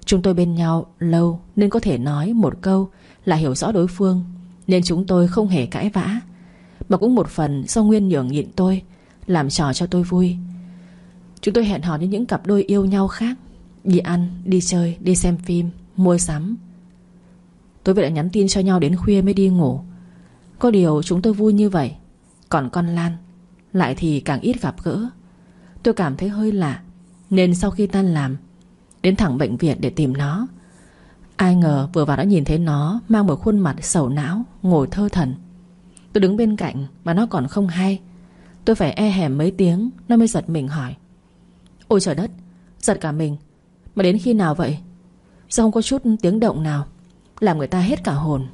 Chúng tôi bên nhau lâu nên có thể nói một câu là hiểu rõ đối phương, nên chúng tôi không hề cãi vã. Mà cũng một phần do Nguyên nhường nhịn tôi, làm trò cho tôi vui. Chúng tôi hẹn hò như những cặp đôi yêu nhau khác, đi ăn, đi chơi, đi xem phim, mua sắm. Tối về lại nhắn tin cho nhau đến khuya mới đi ngủ. Có điều chúng tôi vui như vậy. Còn con Lan lại thì càng ít gặp gỡ. Tôi cảm thấy hơi lạ, nên sau khi tan làm đến thẳng bệnh viện để tìm nó. Ai ngờ vừa vào đã nhìn thấy nó mang một khuôn mặt sầu não, ngồi thơ thẩn. Tôi đứng bên cạnh mà nó còn không hay. Tôi phải e hèm mấy tiếng nó mới giật mình hỏi: Ôi trời đất, giật cả mình. Mà đến khi nào vậy? Sao không có chút tiếng động nào, làm người ta hết cả hồn.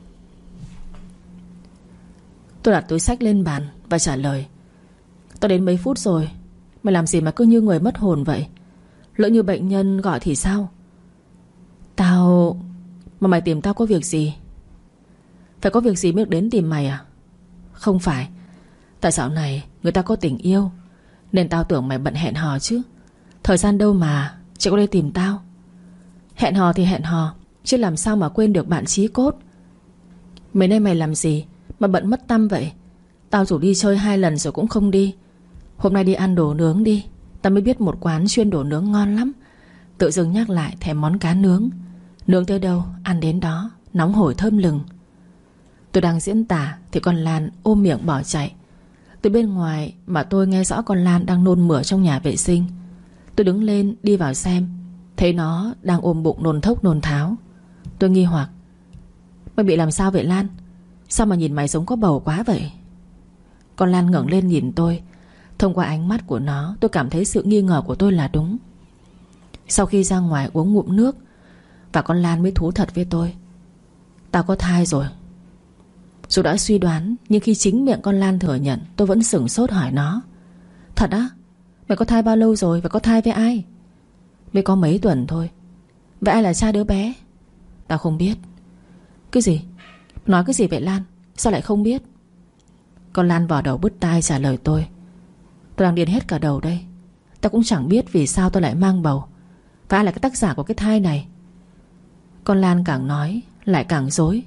Tôi đặt túi xách lên bàn và trả lời: Tao đến mấy phút rồi. Mày làm gì mà cứ như người mất hồn vậy? Lỡ như bệnh nhân gọi thì sao? Tao... Mà mày tìm tao có việc gì? Phải có việc gì mới được đến tìm mày à? Không phải. Tại dạo này người ta có tình yêu, nên tao tưởng mày bận hẹn hò chứ. Thời gian đâu mà chỉ có đây tìm tao. Hẹn hò thì hẹn hò, chứ làm sao mà quên được bạn chí cốt. Mấy nay mày làm gì mà bận mất tăm vậy? Tao rủ đi chơi hai lần rồi cũng không đi. Hôm nay đi ăn đồ nướng đi. Tao mới biết một quán chuyên đồ nướng ngon lắm. Tự dưng nhắc lại thèm món cá nướng. Nướng tới đâu ăn đến đó, nóng hổi thơm lừng. Tôi đang diễn tả thì con Lan ôm miệng bỏ chạy. Từ bên ngoài mà tôi nghe rõ con Lan đang nôn mửa trong nhà vệ sinh. Tôi đứng lên đi vào xem, thấy nó đang ôm bụng nôn thốc nôn tháo. Tôi nghi hoặc: Mày bị làm sao vậy Lan? Sao mà nhìn mày giống có bầu quá vậy? Con Lan ngẩng lên nhìn tôi. Thông qua ánh mắt của nó, tôi cảm thấy sự nghi ngờ của tôi là đúng. Sau khi ra ngoài uống ngụm nước, và con Lan mới thú thật với tôi: Tao có thai rồi. Dù đã suy đoán, nhưng khi chính miệng con Lan thừa nhận, tôi vẫn sửng sốt hỏi nó: Thật á? Mày có thai bao lâu rồi và có thai với ai? Mới có mấy tuần thôi. Vậy ai là cha đứa bé? Tao không biết. Cái gì? Nói cái gì vậy Lan? Sao lại không biết? Con Lan vò đầu bứt tai trả lời tôi: Tôi đang điên hết cả đầu đây. Tao cũng chẳng biết vì sao tôi lại mang bầu, và ai là cái tác giả của cái thai này. Con Lan càng nói lại càng dối.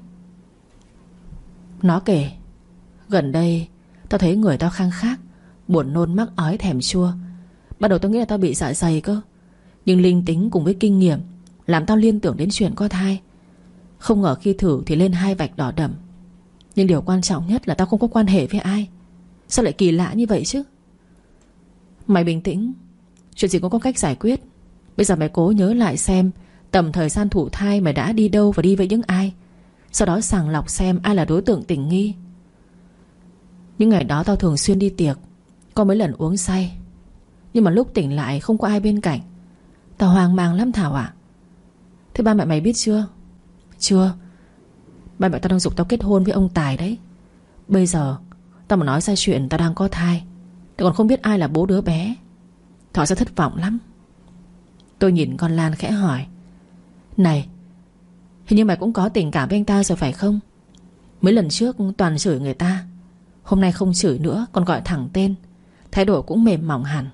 Nó kể: Gần đây tao thấy người tao khang khác, buồn nôn mắc ói thèm chua. Ban đầu tao nghĩ là tao bị dạ dày cơ, nhưng linh tính cùng với kinh nghiệm làm tao liên tưởng đến chuyện có thai. Không ngờ khi thử thì lên hai vạch đỏ đậm. Nhưng điều quan trọng nhất là tao không có quan hệ với ai. Sao lại kỳ lạ như vậy chứ? Mày bình tĩnh, chuyện gì cũng có cách giải quyết. Bây giờ mày cố nhớ lại xem tầm thời gian thụ thai mày đã đi đâu và đi với những ai. Sau đó sàng lọc xem ai là đối tượng tình nghi. Những ngày đó tao thường xuyên đi tiệc, có mấy lần uống say, nhưng mà lúc tỉnh lại không có ai bên cạnh. Tao hoang mang lắm Thảo ạ. Thế ba mẹ mày biết chưa? Chưa. Ba mẹ tao đang giục tao kết hôn với ông Tài đấy. Bây giờ tao mà nói ra chuyện tao đang có thai thì còn không biết ai là bố đứa bé. Họ sẽ thất vọng lắm. Tôi nhìn con Lan khẽ hỏi: Này, hình như mày cũng có tình cảm với anh ta rồi phải không? Mấy lần trước toàn chửi người ta, hôm nay không chửi nữa, còn gọi thẳng tên. Thái độ cũng mềm mỏng hẳn.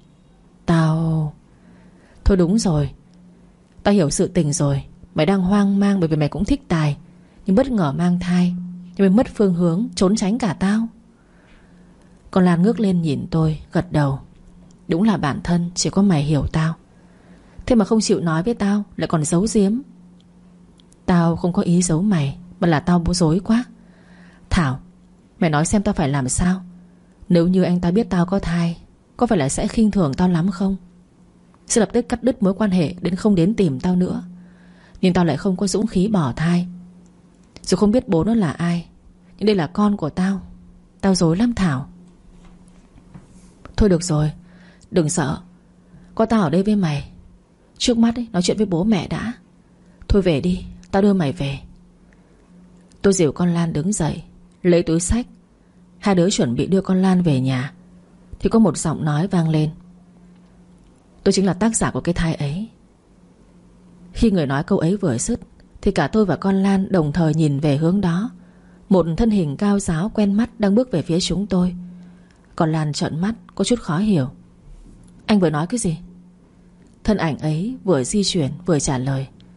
Tao... Thôi đúng rồi, tao hiểu sự tình rồi. Mày đang hoang mang bởi vì mày cũng thích Tài, nhưng bất ngờ mang thai, nhưng mày mất phương hướng, trốn tránh cả tao. Con Lan ngước lên nhìn tôi, gật đầu. Đúng là bản thân chỉ có mày hiểu tao. Thế mà không chịu nói với tao, lại còn giấu giếm. Tao không có ý giấu mày, mà là tao bối rối quá. Thảo, mày nói xem tao phải làm sao? Nếu như anh ta biết tao có thai, có phải là sẽ khinh thường tao lắm không? Sẽ lập tức cắt đứt mối quan hệ, đến không đến tìm tao nữa. Nhưng tao lại không có dũng khí bỏ thai. Dù không biết bố nó là ai, nhưng đây là con của tao. Tao rối lắm Thảo. Thôi được rồi, đừng sợ. Có tao ở đây với mày. Trước mắt ấy, nói chuyện với bố mẹ đã. Thôi về đi, tao đưa mày về. Tôi dìu con Lan đứng dậy, lấy túi xách. Hai đứa chuẩn bị đưa con Lan về nhà, thì có một giọng nói vang lên: Tôi chính là tác giả của cái thai ấy. Khi người nói câu ấy vừa dứt thì cả tôi và con Lan đồng thời nhìn về hướng đó. Một thân hình cao ráo quen mắt đang bước về phía chúng tôi. Con Lan trợn mắt có chút khó hiểu. Anh vừa nói cái gì? Thân ảnh ấy vừa di chuyển vừa trả lời: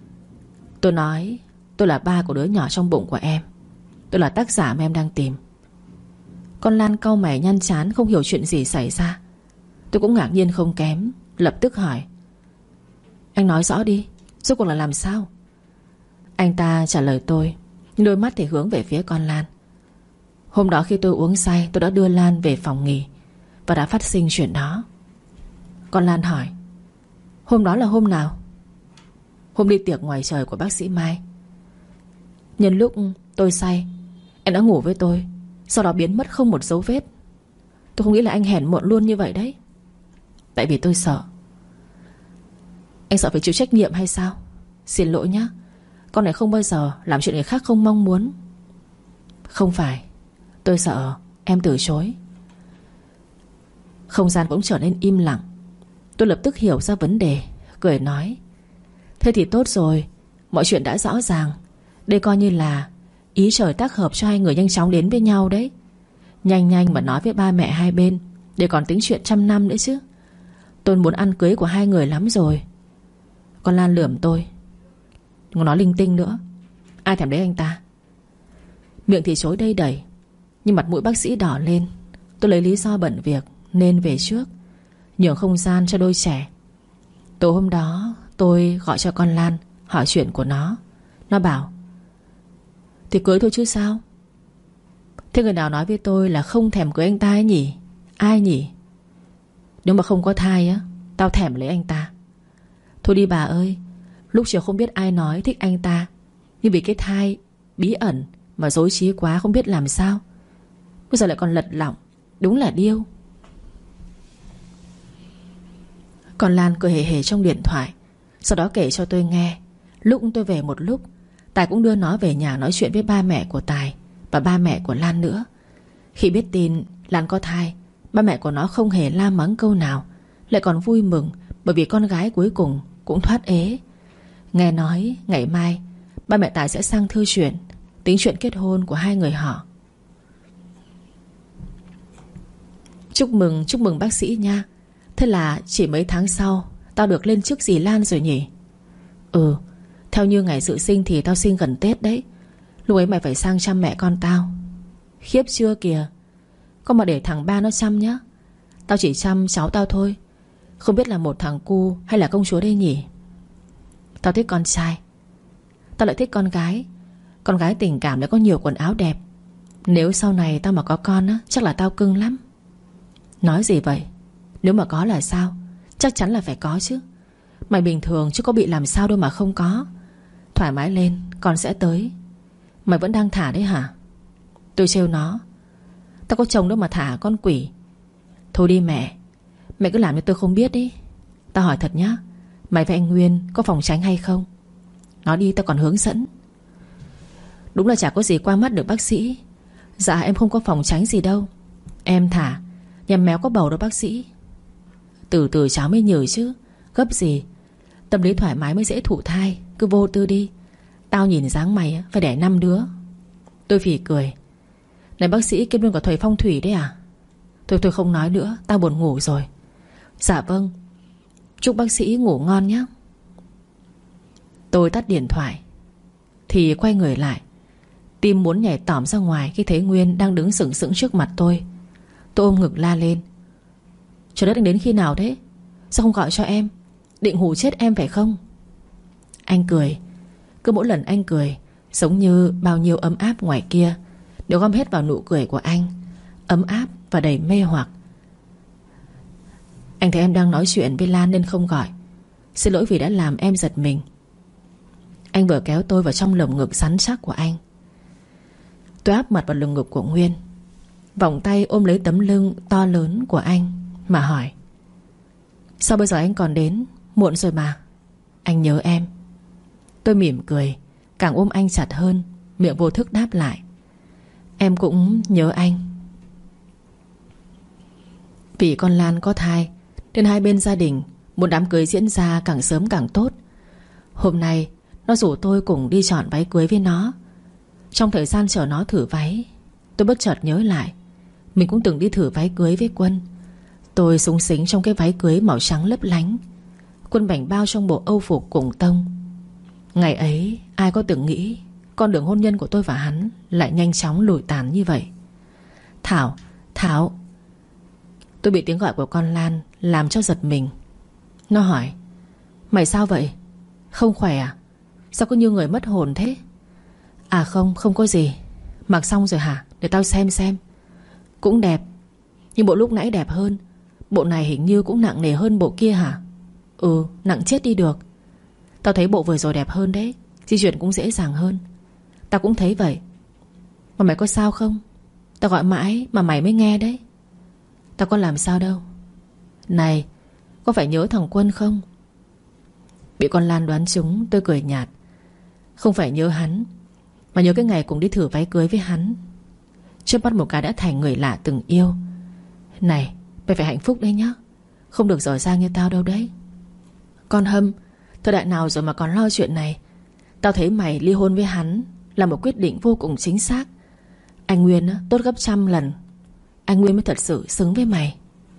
Tôi nói tôi là ba của đứa nhỏ trong bụng của em. Tôi là tác giả mà em đang tìm. Con Lan cau mày nhăn chán, không hiểu chuyện gì xảy ra. Tôi cũng ngạc nhiên không kém, lập tức hỏi: anh nói rõ đi, rốt cuộc là làm sao? Anh ta trả lời tôi, đôi mắt thì hướng về phía con Lan. Hôm đó khi tôi uống say, tôi đã đưa Lan về phòng nghỉ và đã phát sinh chuyện đó. Con Lan hỏi: hôm đó là hôm nào? Hôm đi tiệc ngoài trời của bác sĩ Mai. Nhân lúc tôi say, anh đã ngủ với tôi, sau đó biến mất không một dấu vết. Tôi không nghĩ là anh hèn mọn luôn như vậy đấy. Tại vì tôi sợ. Anh sợ phải chịu trách nhiệm hay sao? Xin lỗi nhé, con này không bao giờ làm chuyện người khác không mong muốn. Không phải, tôi sợ em từ chối. Không gian cũng trở nên im lặng. Tôi lập tức hiểu ra vấn đề, cười nói: thế thì tốt rồi, mọi chuyện đã rõ ràng. Đây coi như là ý trời tác hợp cho hai người nhanh chóng đến với nhau đấy. Nhanh nhanh mà nói với ba mẹ hai bên, để còn tính chuyện trăm năm nữa chứ. Tôi muốn ăn cưới của hai người lắm rồi. Con Lan lườm tôi: đừng nói linh tinh nữa, ai thèm đấy anh ta. Miệng thì chối đây đẩy, nhưng mặt mũi bác sĩ đỏ lên. Tôi lấy lý do bận việc nên về trước, nhường không gian cho đôi trẻ. Tối hôm đó tôi gọi cho con Lan, hỏi chuyện của nó. Nó bảo: thì cưới thôi chứ sao. Thế người nào nói với tôi là không thèm cưới anh ta ấy nhỉ? Ai nhỉ? Nếu mà không có thai á, tao thèm lấy anh ta. Thôi đi bà ơi, lúc chiều không biết ai nói thích anh ta, nhưng vì cái thai bí ẩn mà dối trí quá không biết làm sao. Bây giờ lại còn lật lọng, đúng là điêu. Còn Lan cười hề hề trong điện thoại, sau đó kể cho tôi nghe lúc tôi về một lúc, Tài cũng đưa nó về nhà nói chuyện với ba mẹ của Tài và ba mẹ của Lan nữa. Khi biết tin Lan có thai, ba mẹ của nó không hề la mắng câu nào, lại còn vui mừng bởi vì con gái cuối cùng cũng thoát ế. Nghe nói ngày mai ba mẹ Tài sẽ sang thư chuyện, tính chuyện kết hôn của hai người họ. Chúc mừng, chúc mừng bác sĩ nha. Thế là chỉ mấy tháng sau tao được lên chức dì Lan rồi nhỉ? Ừ, theo như ngày dự sinh thì tao sinh gần Tết đấy. Lúc ấy mày phải sang chăm mẹ con tao. Khiếp chưa kìa. Con mà để thằng ba nó chăm nhá. Tao chỉ chăm cháu tao thôi. Không biết là một thằng cu hay là công chúa đây nhỉ? Tao thích con trai. Tao lại thích con gái. Con gái tình cảm lại có nhiều quần áo đẹp. Nếu sau này tao mà có con á, chắc là tao cưng lắm. Nói gì vậy? Nếu mà có là sao? Chắc chắn là phải có chứ. Mày bình thường chứ có bị làm sao đâu mà không có. Thoải mái lên, con sẽ tới. Mày vẫn đang thả đấy hả? Tôi trêu nó: tao có chồng đâu mà thả con quỷ. Thôi đi mẹ, mẹ cứ làm như tôi không biết đi. Tao hỏi thật nhá, mày và anh Nguyên có phòng tránh hay không? Nói đi, tao còn hướng dẫn. Đúng là chả có gì qua mắt được bác sĩ. Dạ em không có phòng tránh gì đâu. Em thả, nhà mèo có bầu đâu bác sĩ. Từ từ cháu mới nhử chứ. Gấp gì? Tâm lý thoải mái mới dễ thụ thai. Cứ vô tư đi. Tao nhìn dáng mày phải đẻ năm đứa. Tôi phì cười: này bác sĩ kiêm luôn cả thầy phong thủy đấy à? Thôi tôi không nói nữa, tao buồn ngủ rồi. Dạ vâng, chúc bác sĩ ngủ ngon nhé. Tôi tắt điện thoại thì quay người lại, tim muốn nhảy tỏm ra ngoài khi thấy Nguyên đang đứng sững sững trước mặt tôi. Tôi ôm ngực la lên: trời đất, anh đến khi nào thế? Sao không gọi cho em? Định hù chết em phải không? Anh cười. Cứ mỗi lần anh cười, giống như bao nhiêu ấm áp ngoài kia đều gom hết vào nụ cười của anh. Ấm áp và đầy mê hoặc. Anh thấy em đang nói chuyện với Lan nên không gọi. Xin lỗi vì đã làm em giật mình. Anh vừa kéo tôi vào trong lồng ngực rắn chắc của anh. Tôi áp mặt vào lồng ngực của Nguyên, vòng tay ôm lấy tấm lưng to lớn của anh mà hỏi: sao bây giờ anh còn đến? Muộn rồi mà. Anh nhớ em. Tôi mỉm cười, càng ôm anh chặt hơn, miệng vô thức đáp lại: em cũng nhớ anh. Vì con Lan có thai nên hai bên gia đình muốn đám cưới diễn ra càng sớm càng tốt. Hôm nay nó rủ tôi cùng đi chọn váy cưới với nó. Trong thời gian chờ nó thử váy, tôi bất chợt nhớ lại mình cũng từng đi thử váy cưới với Quân. Tôi súng xính trong cái váy cưới màu trắng lấp lánh, Quân bảnh bao trong bộ âu phục cùng tông. Ngày ấy ai có từng nghĩ con đường hôn nhân của tôi và hắn lại nhanh chóng lụi tàn như vậy. Thảo, Thảo. Tôi bị tiếng gọi của con Lan làm cho giật mình. Nó hỏi: mày sao vậy? Không khỏe à? Sao cứ như người mất hồn thế? À không, không có gì. Mặc xong rồi hả? Để tao xem xem. Cũng đẹp, nhưng bộ lúc nãy đẹp hơn. Bộ này hình như cũng nặng nề hơn bộ kia hả? Ừ, nặng chết đi được. Tao thấy bộ vừa rồi đẹp hơn đấy. Di chuyển cũng dễ dàng hơn. Tao cũng thấy vậy. Mà mày có sao không? Tao gọi mãi mà mày mới nghe đấy. Tao có làm sao đâu. Này, có phải nhớ thằng Quân không? Bị con Lan đoán trúng, tôi cười nhạt. Không phải nhớ hắn, mà nhớ cái ngày cùng đi thử váy cưới với hắn. Trước mắt một cái đã thành người lạ từng yêu. Này, mày phải hạnh phúc đấy nhá. Không được giỏi giang như tao đâu đấy. Con Hâm, thời đại nào rồi mà còn lo chuyện này. Tao thấy mày ly hôn với hắn là một quyết định vô cùng chính xác. Anh Nguyên á, tốt gấp trăm lần. Anh Nguyên mới thật sự xứng với mày.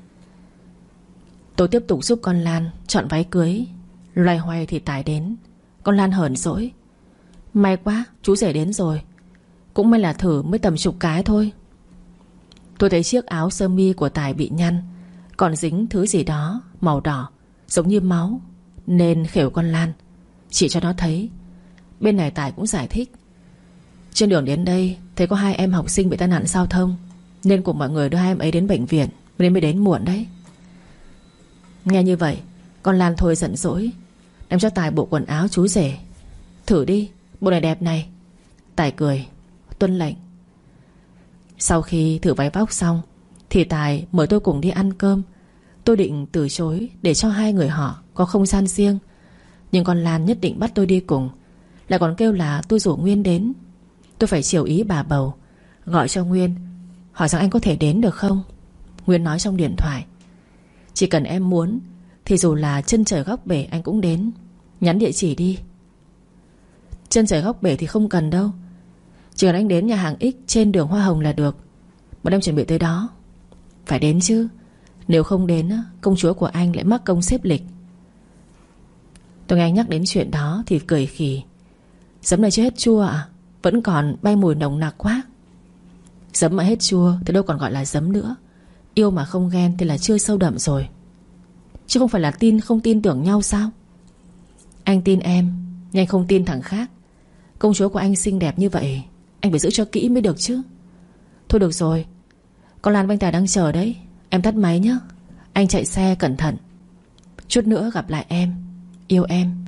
Tôi tiếp tục giúp con Lan chọn váy cưới. Loay hoay thì Tài đến. Con Lan hờn dỗi: may quá, chú rể đến rồi. Cũng may là thử mới tầm chục cái thôi. Tôi thấy chiếc áo sơ mi của Tài bị nhăn, còn dính thứ gì đó màu đỏ giống như máu, nên khều con Lan, chỉ cho nó thấy. Bên này Tài cũng giải thích: trên đường đến đây thấy có hai em học sinh bị tai nạn giao thông, nên cùng mọi người đưa hai em ấy đến bệnh viện, nên mới đến muộn đấy. Nghe như vậy, con Lan thôi giận dỗi, đem cho Tài bộ quần áo chú rể. Thử đi, bộ này đẹp này. Tài cười: tuân lệnh. Sau khi thử váy vóc xong thì Tài mời tôi cùng đi ăn cơm. Tôi định từ chối để cho hai người họ có không gian riêng, nhưng con Lan nhất định bắt tôi đi cùng, lại còn kêu là tôi rủ Nguyên đến. Tôi phải chiều ý bà bầu, gọi cho Nguyên, hỏi rằng anh có thể đến được không. Nguyên nói trong điện thoại: chỉ cần em muốn thì dù là chân trời góc bể anh cũng đến. Nhắn địa chỉ đi. Chân trời góc bể thì không cần đâu, chỉ cần anh đến nhà hàng X trên đường Hoa Hồng là được. Bọn em chuẩn bị tới đó. Phải đến chứ, nếu không đến công chúa của anh lại mắc công xếp lịch. Tôi nghe anh nhắc đến chuyện đó thì cười khì: giấm này chưa hết chua à? Vẫn còn bay mùi nồng nặc quá. Giấm mà hết chua thì đâu còn gọi là giấm nữa. Yêu mà không ghen thì là chưa sâu đậm rồi. Chứ không phải là tin không tin tưởng nhau sao? Anh tin em, nhưng anh không tin thằng khác. Công chúa của anh xinh đẹp như vậy, anh phải giữ cho kỹ mới được chứ. Thôi được rồi, con Lan với anh Tài đang chờ đấy. Em tắt máy nhé. Anh chạy xe cẩn thận. Chút nữa gặp lại em. Yêu em.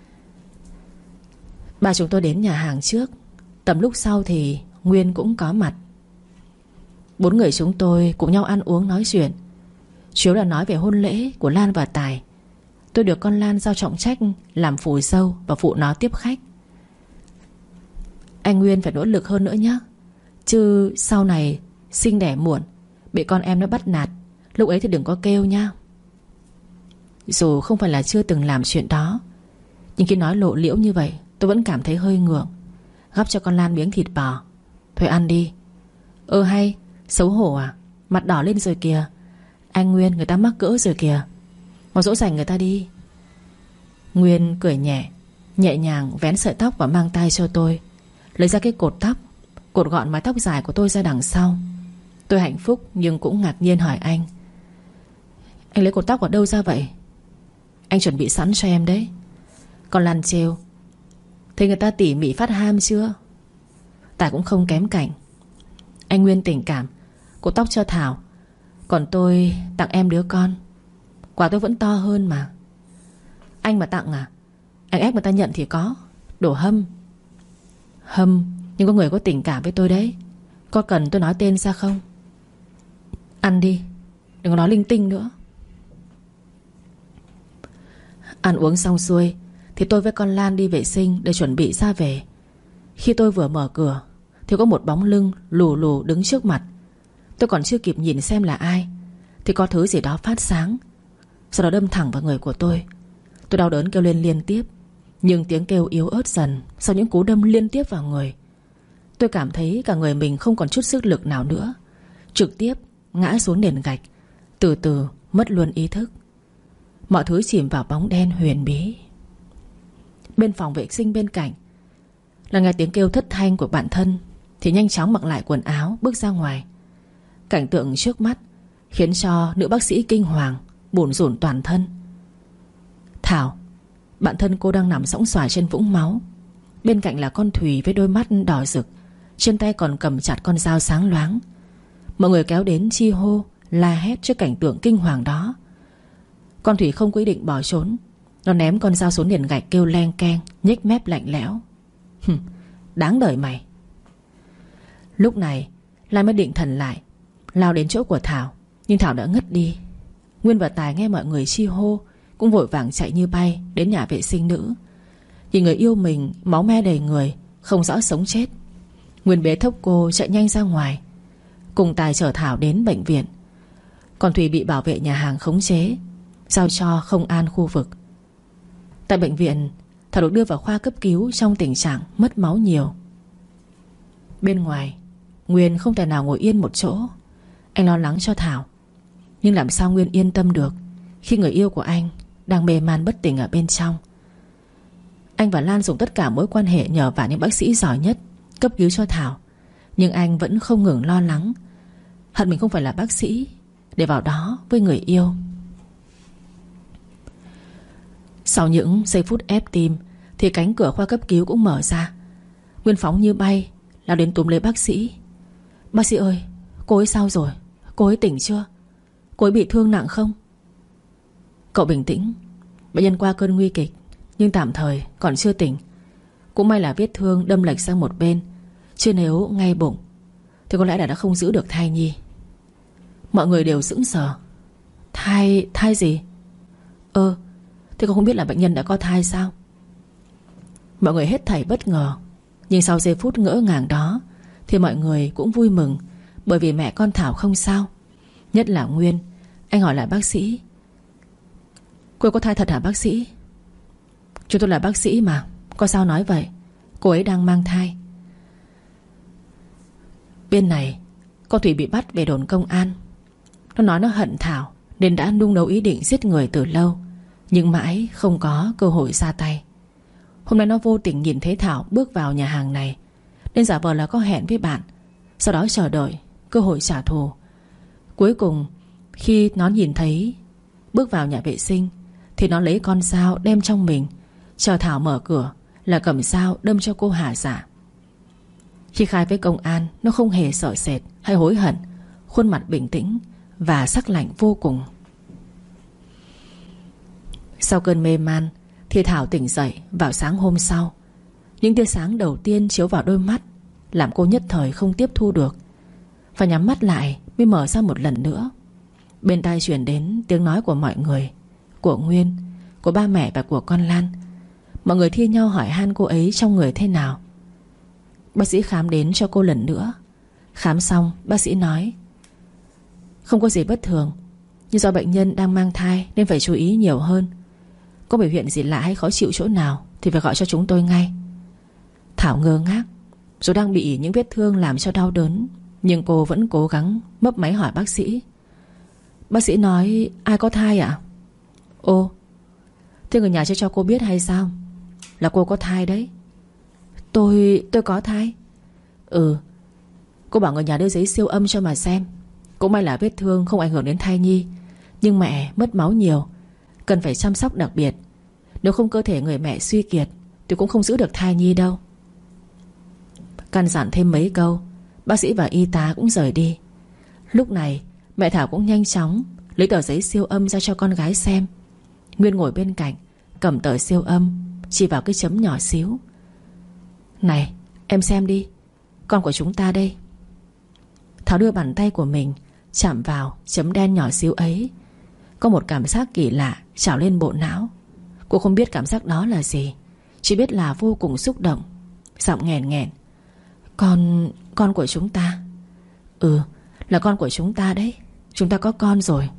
Ba chúng tôi đến nhà hàng trước. Tầm lúc sau thì Nguyên cũng có mặt. Bốn người chúng tôi cùng nhau ăn uống nói chuyện. Chủ yếu là nói về hôn lễ của Lan và Tài. Tôi được con Lan giao trọng trách làm phù dâu và phụ nó tiếp khách. Anh Nguyên phải nỗ lực hơn nữa nhé, chứ sau này sinh đẻ muộn, bị con em nó bắt nạt, lúc ấy thì đừng có kêu nha. Dù không phải là chưa từng làm chuyện đó, nhưng khi nói lộ liễu như vậy, tôi vẫn cảm thấy hơi ngượng. Gắp cho con Lan miếng thịt bò. Thôi ăn đi. Ơ hay, xấu hổ à? Mặt đỏ lên rồi kìa. Anh Nguyên, người ta mắc cỡ rồi kìa. Mau dỗ dành người ta đi. Nguyên cười nhẹ, nhẹ nhàng vén sợi tóc và mang tay cho tôi, lấy ra cái cột tóc, cột gọn mái tóc dài của tôi ra đằng sau. Tôi hạnh phúc nhưng cũng ngạc nhiên hỏi anh: anh lấy cột tóc ở đâu ra vậy? Anh chuẩn bị sẵn cho em đấy. Còn Lan trêu: thấy người ta tỉ mỉ phát ham chưa? Tài cũng không kém cạnh. Anh Nguyên tình cảm, cột tóc cho Thảo, còn tôi tặng em đứa con. Quà tôi vẫn to hơn mà. Anh mà tặng à? Anh ép người ta nhận thì có. Đồ Hâm. Hâm, nhưng có người có tình cảm với tôi đấy. Có cần tôi nói tên ra không? Ăn đi, đừng có nói linh tinh nữa. Ăn uống xong xuôi thì tôi với con Lan đi vệ sinh để chuẩn bị ra về. Khi tôi vừa mở cửa thì có một bóng lưng lù lù đứng trước mặt. Tôi còn chưa kịp nhìn xem là ai thì có thứ gì đó phát sáng, sau đó đâm thẳng vào người của tôi. Tôi đau đớn kêu lên liên tiếp, nhưng tiếng kêu yếu ớt dần sau những cú đâm liên tiếp vào người. Tôi cảm thấy cả người mình không còn chút sức lực nào nữa, trực tiếp ngã xuống nền gạch, từ từ mất luôn ý thức. Mọi thứ chìm vào bóng đen huyền bí. Bên phòng vệ sinh bên cạnh là nghe tiếng kêu thất thanh của bạn thân, thì nhanh chóng mặc lại quần áo bước ra ngoài. Cảnh tượng trước mắt khiến cho nữ bác sĩ kinh hoàng, bủn rủn toàn thân. Thảo, bạn thân cô đang nằm sõng soài trên vũng máu. Bên cạnh là con Thùy với đôi mắt đỏ rực, trên tay còn cầm chặt con dao sáng loáng. Mọi người kéo đến chi hô, la hét trước cảnh tượng kinh hoàng đó. Con Thùy không có ý định bỏ trốn. Nó ném con dao xuống nền gạch kêu leng keng, nhếch mép lạnh lẽo. Đáng đời mày. Lúc này Lan mới định thần lại, lao đến chỗ của Thảo, nhưng Thảo đã ngất đi. Nguyên và Tài nghe mọi người chi hô cũng vội vàng chạy như bay đến nhà vệ sinh nữ. Nhìn người yêu mình máu me đầy người, không rõ sống chết. Nguyên bế thốc cô chạy nhanh ra ngoài, cùng Tài chở Thảo đến bệnh viện. Còn Thùy bị bảo vệ nhà hàng khống chế, giao cho Không An khu vực. Tại bệnh viện, Thảo được đưa vào khoa cấp cứu trong tình trạng mất máu nhiều. Bên ngoài, Nguyên không thể nào ngồi yên một chỗ. Anh lo lắng cho Thảo, nhưng làm sao Nguyên yên tâm được khi người yêu của anh đang mê man bất tỉnh ở bên trong. Anh và Lan dùng tất cả mối quan hệ nhờ vào những bác sĩ giỏi nhất cấp cứu cho Thảo, nhưng anh vẫn không ngừng lo lắng, hận mình không phải là bác sĩ để vào đó với người yêu. Sau những giây phút ép tim thì cánh cửa khoa cấp cứu cũng mở ra. Nguyên phóng như bay lao đến túm lấy bác sĩ. Bác sĩ ơi, cô ấy sao rồi? Cô ấy tỉnh chưa? Cô ấy bị thương nặng không? Cậu bình tĩnh. Bệnh nhân qua cơn nguy kịch, nhưng tạm thời còn chưa tỉnh. Cũng may là vết thương đâm lệch sang một bên, chứ nếu ngay bụng thì có lẽ là đã không giữ được thai nhi. Mọi người đều sững sờ. Thai... thai gì? Ơ, thế cô không biết là bệnh nhân đã có thai sao? Mọi người hết thảy bất ngờ. Nhưng sau giây phút ngỡ ngàng đó thì mọi người cũng vui mừng, bởi vì mẹ con Thảo không sao. Nhất là Nguyên. Anh hỏi lại bác sĩ: cô có thai thật hả bác sĩ? Chúng tôi là bác sĩ mà, có sao nói vậy? Cô ấy đang mang thai. Bên này, con Thủy bị bắt về đồn công an. Nó nói nó hận Thảo nên đã nung nấu ý định giết người từ lâu, nhưng mãi không có cơ hội ra tay. Hôm nay nó vô tình nhìn thấy Thảo bước vào nhà hàng này, nên giả vờ là có hẹn với bạn, sau đó chờ đợi cơ hội trả thù. Cuối cùng khi nó nhìn thấy bước vào nhà vệ sinh thì nó lấy con dao đem trong mình, chờ Thảo mở cửa là cầm dao đâm cho cô hả dạ. Khi khai với công an, nó không hề sợ sệt hay hối hận, khuôn mặt bình tĩnh và sắc lạnh vô cùng. Sau cơn mê man thì Thảo tỉnh dậy vào sáng hôm sau. Những tia sáng đầu tiên chiếu vào đôi mắt làm cô nhất thời không tiếp thu được, phải nhắm mắt lại mới mở ra một lần nữa. Bên tai truyền đến tiếng nói của mọi người, của Nguyên, của ba mẹ và của con Lan. Mọi người thi nhau hỏi han cô ấy trong người thế nào. Bác sĩ khám đến cho cô lần nữa. Khám xong bác sĩ nói không có gì bất thường, nhưng do bệnh nhân đang mang thai nên phải chú ý nhiều hơn. Có biểu hiện gì lạ hay khó chịu chỗ nào thì phải gọi cho chúng tôi ngay. Thảo ngơ ngác, dù đang bị những vết thương làm cho đau đớn, nhưng cô vẫn cố gắng mấp máy hỏi bác sĩ. Bác sĩ nói ai có thai ạ? Ô, thế người nhà chưa cho cô biết hay sao? Là cô có thai đấy. Tôi... tôi có thai. Ừ, cô bảo người nhà đưa giấy siêu âm cho mà xem. Cũng may là vết thương không ảnh hưởng đến thai nhi, nhưng mẹ mất máu nhiều, cần phải chăm sóc đặc biệt. Nếu không cơ thể người mẹ suy kiệt thì cũng không giữ được thai nhi đâu. Căn dặn thêm mấy câu, bác sĩ và y tá cũng rời đi. Lúc này mẹ Thảo cũng nhanh chóng lấy tờ giấy siêu âm ra cho con gái xem. Nguyên ngồi bên cạnh, cầm tờ siêu âm, chỉ vào cái chấm nhỏ xíu. Này, em xem đi, con của chúng ta đây. Thảo đưa bàn tay của mình chạm vào chấm đen nhỏ xíu ấy. Có một cảm giác kỳ lạ trào lên bộ não. Cô không biết cảm giác đó là gì, chỉ biết là vô cùng xúc động. Giọng nghẹn nghẹn: Con... con của chúng ta. Ừ, là con của chúng ta đấy. Chúng ta có con rồi.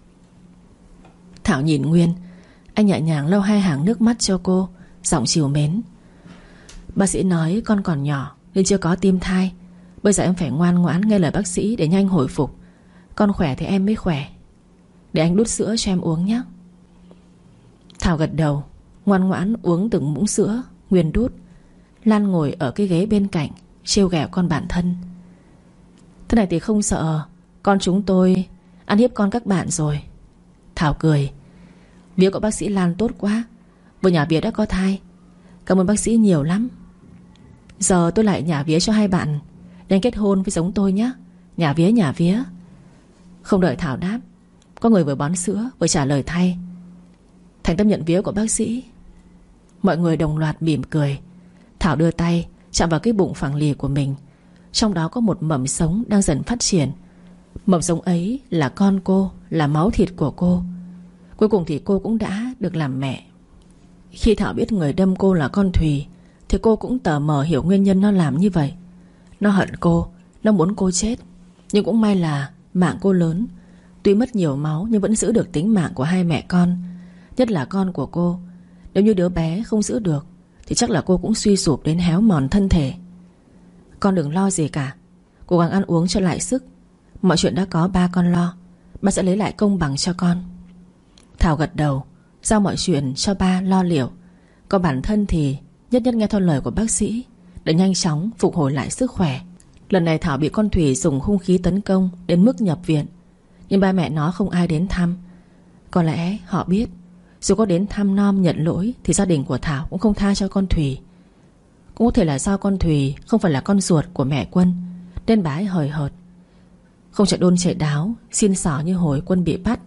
Thảo nhìn Nguyên. Anh nhẹ nhàng lau hai hàng nước mắt cho cô, giọng trìu mến: Bác sĩ nói con còn nhỏ nên chưa có tim thai. Bây giờ em phải ngoan ngoãn nghe lời bác sĩ để nhanh hồi phục. Con khỏe thì em mới khỏe. Để anh đút sữa cho em uống nhé. Thảo gật đầu, Ngoan ngoãn uống từng muỗng sữa Nguyên đút. Lan ngồi ở cái ghế bên cạnh trêu ghẹo con bạn thân. Thế này thì không sợ con chúng tôi ăn hiếp con các bạn rồi. Thảo cười. Vía của bác sĩ Lan tốt quá, vừa nhả vía đã có thai. Cảm ơn bác sĩ nhiều lắm. Giờ tôi lại nhả vía cho hai bạn nhanh kết hôn với giống tôi nhé. Nhả vía nhả vía. Không đợi Thảo đáp, có người vừa bón sữa vừa trả lời thay. Thành tâm nhận vía của bác sĩ. Mọi người đồng loạt mỉm cười. Thảo đưa tay chạm vào cái bụng phẳng lì của mình. Trong đó có một mầm sống đang dần phát triển. Mầm sống ấy là con cô, là máu thịt của cô. Cuối cùng thì cô cũng đã được làm mẹ. Khi Thảo biết người đâm cô là con Thùy thì cô cũng tờ mờ hiểu nguyên nhân nó làm như vậy. Nó hận cô, nó muốn cô chết. Nhưng cũng may là mạng cô lớn. Tuy mất nhiều máu nhưng vẫn giữ được tính mạng của hai mẹ con. Nhất là con của cô. Nếu như đứa bé không giữ được thì chắc là cô cũng suy sụp đến héo mòn thân thể. Con đừng lo gì cả, cố gắng ăn uống cho lại sức. Mọi chuyện đã có ba con lo. Ba sẽ lấy lại công bằng cho con. Thảo gật đầu, giao mọi chuyện cho ba lo liệu. Còn bản thân thì nhất nhất nghe theo lời của bác sĩ để nhanh chóng phục hồi lại sức khỏe. Lần này Thảo bị con Thủy dùng hung khí tấn công đến mức nhập viện. Nhưng ba mẹ nó không ai đến thăm. Có lẽ họ biết dù có đến thăm nom nhận lỗi thì gia đình của Thảo cũng không tha cho con Thủy. Cũng có thể là do con Thủy không phải là con ruột của mẹ Quân nên bà ấy hời hợt, không chạy đôn chạy đáo xin xỏ như hồi Quân bị bắt.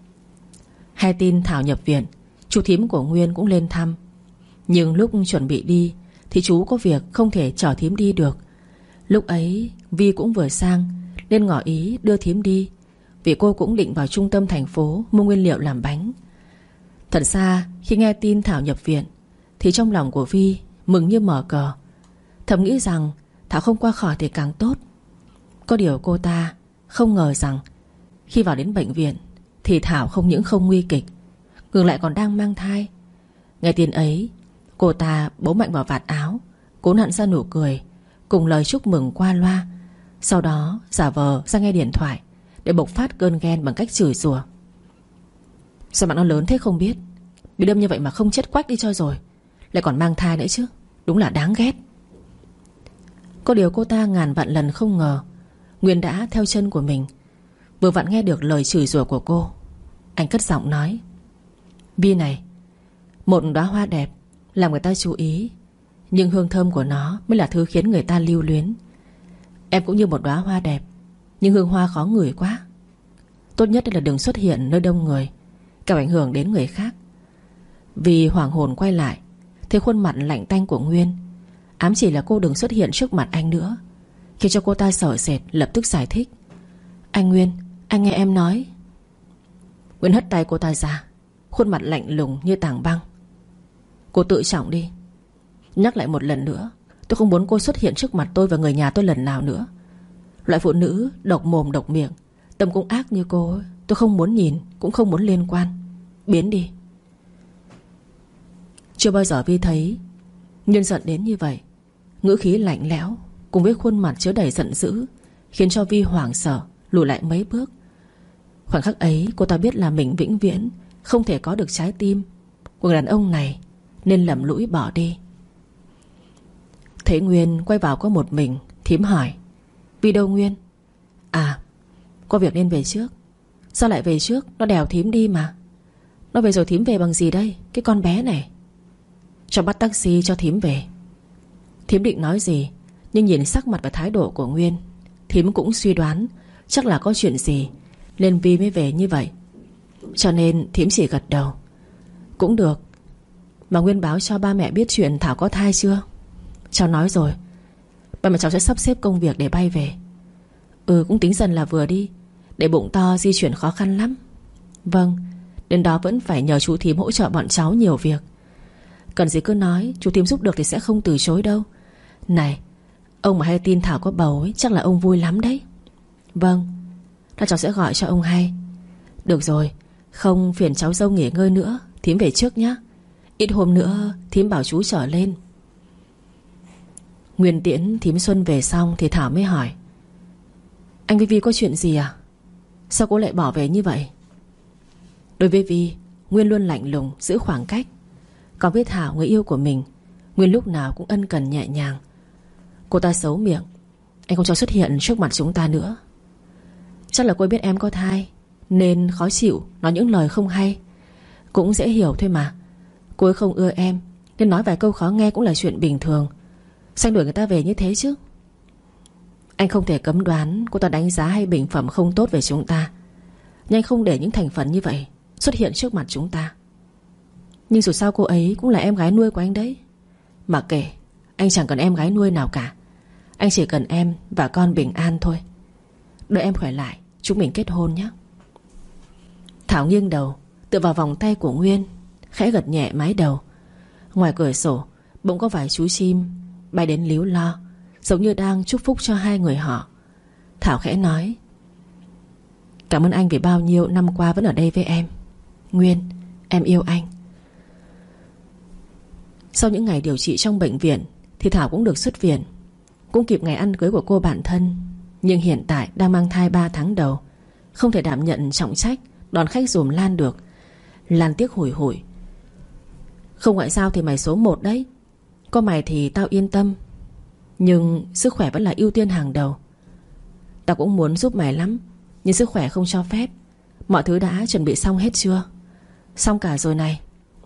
Hay tin Thảo nhập viện, chú thím của Nguyên cũng lên thăm. Nhưng lúc chuẩn bị đi thì chú có việc không thể chở thím đi được. Lúc ấy Vi cũng vừa sang nên ngỏ ý đưa thím đi, vì cô cũng định vào trung tâm thành phố mua nguyên liệu làm bánh. Thật ra khi nghe tin Thảo nhập viện thì trong lòng của Vi mừng như mở cờ. Thầm nghĩ rằng Thảo không qua khỏi thì càng tốt. Có điều cô ta không ngờ rằng khi vào đến bệnh viện thì Thảo không những không nguy kịch, ngược lại còn đang mang thai. Nghe tin ấy, cô ta bấu mạnh vào vạt áo, cố nặn ra nụ cười cùng lời chúc mừng qua loa. Sau đó giả vờ ra nghe điện thoại để bộc phát cơn ghen bằng cách chửi rủa. Sao bạn nó lớn thế không biết, bị đâm như vậy mà không chết quách đi cho rồi, lại còn mang thai nữa chứ, đúng là đáng ghét. Có điều cô ta ngàn vạn lần không ngờ Nguyên đã theo chân của mình. Vừa vặn nghe được lời chửi rủa của cô, anh cất giọng nói: Vi này, một đóa hoa đẹp làm người ta chú ý, nhưng hương thơm của nó mới là thứ khiến người ta lưu luyến. Em cũng như một đóa hoa đẹp, nhưng hương hoa khó ngửi quá. Tốt nhất là đừng xuất hiện nơi đông người, kẻo ảnh hưởng đến người khác. Vì hoảng hồn quay lại thấy khuôn mặt lạnh tanh của Nguyên, ám chỉ là cô đừng xuất hiện trước mặt anh nữa, khiến cho cô ta sợ sệt, lập tức giải thích: Anh Nguyên, anh nghe em nói. Nguyên hất tay cô ta ra, khuôn mặt lạnh lùng như tảng băng. Cô tự trọng đi. Nhắc lại một lần nữa, tôi không muốn cô xuất hiện trước mặt tôi và người nhà tôi lần nào nữa. Loại phụ nữ độc mồm độc miệng, tâm cũng ác như cô ấy, tôi không muốn nhìn, cũng không muốn liên quan. Biến đi. Chưa bao giờ Vi thấy Nguyên giận đến như vậy. Ngữ khí lạnh lẽo cùng với khuôn mặt chứa đầy giận dữ khiến cho Vi hoảng sợ lùi lại mấy bước. Khoảnh khắc ấy cô ta biết là mình vĩnh viễn không thể có được trái tim của người đàn ông này, nên lầm lũi bỏ đi. Thấy Nguyên quay vào có một mình, thím hỏi: Vi đâu Nguyên? À, có việc nên về trước. Sao lại về trước? Nó đèo thím đi mà. Nó về rồi thím về bằng gì đây? Cái con bé này. Cho bắt taxi cho thím về. Thím định nói gì, nhưng nhìn sắc mặt và thái độ của Nguyên, thím cũng suy đoán chắc là có chuyện gì nên Vi mới về như vậy. Cho nên thím chỉ gật đầu: Cũng được. Mà Nguyên báo cho ba mẹ biết chuyện Thảo có thai chưa? Cháu nói rồi. Ba mẹ cháu sẽ sắp xếp công việc để bay về. Ừ, cũng tính dần là vừa đi, để bụng to di chuyển khó khăn lắm. Vâng, đến đó vẫn phải nhờ chú thím hỗ trợ bọn cháu nhiều việc. Cần gì cứ nói, chú thím giúp được thì sẽ không từ chối đâu. Này, ông mà hay tin Thảo có bầu ấy, chắc là ông vui lắm đấy. Vâng, là cháu sẽ gọi cho ông hay. Được rồi, không phiền cháu dâu nghỉ ngơi nữa, thím về trước nhé. Ít hôm nữa thím bảo chú trở lên. Nguyên tiễn thím Xuân về xong thì Thảo mới hỏi: Anh với Vi có chuyện gì à? Sao cô lại bỏ về như vậy? Đối với Vi, Nguyên luôn lạnh lùng, giữ khoảng cách. Còn với Thảo, người yêu của mình, Nguyên lúc nào cũng ân cần nhẹ nhàng. Cô ta xấu miệng: anh không cho xuất hiện trước mặt chúng ta nữa. Chắc là cô biết em có thai nên khó chịu, nói những lời không hay. Cũng dễ hiểu thôi mà. Cô ấy không ưa em nên nói vài câu khó nghe cũng là chuyện bình thường. Sao anh đuổi người ta về như thế chứ? Anh không thể cấm đoán cô ta đánh giá hay bình phẩm không tốt về chúng ta, nhưng anh không để những thành phần như vậy xuất hiện trước mặt chúng ta. Nhưng dù sao cô ấy cũng là em gái nuôi của anh đấy. Mà kệ, anh chẳng cần em gái nuôi nào cả. Anh chỉ cần em và con bình an thôi. Đợi em khỏe lại chúng mình kết hôn nhé. Thảo nghiêng đầu tựa vào vòng tay của Nguyên, khẽ gật nhẹ mái đầu. Ngoài cửa sổ bỗng có vài chú chim bay đến líu lo, giống như đang chúc phúc cho hai người họ. Thảo khẽ nói: cảm ơn anh vì bao nhiêu năm qua vẫn ở đây với em. Nguyên, em yêu anh. Sau những ngày điều trị trong bệnh viện thì Thảo cũng được xuất viện, cũng kịp ngày ăn cưới của cô bạn thân. Nhưng hiện tại đang mang thai ba tháng đầu, không thể đảm nhận trọng trách đón khách dùm Lan được. Lan tiếc hủi hủi: không ngoại giao thì mày số một đấy. Có mày thì tao yên tâm, nhưng sức khỏe vẫn là ưu tiên hàng đầu. Tao cũng muốn giúp mày lắm, nhưng sức khỏe không cho phép. Mọi thứ đã chuẩn bị xong hết chưa? Xong cả rồi này.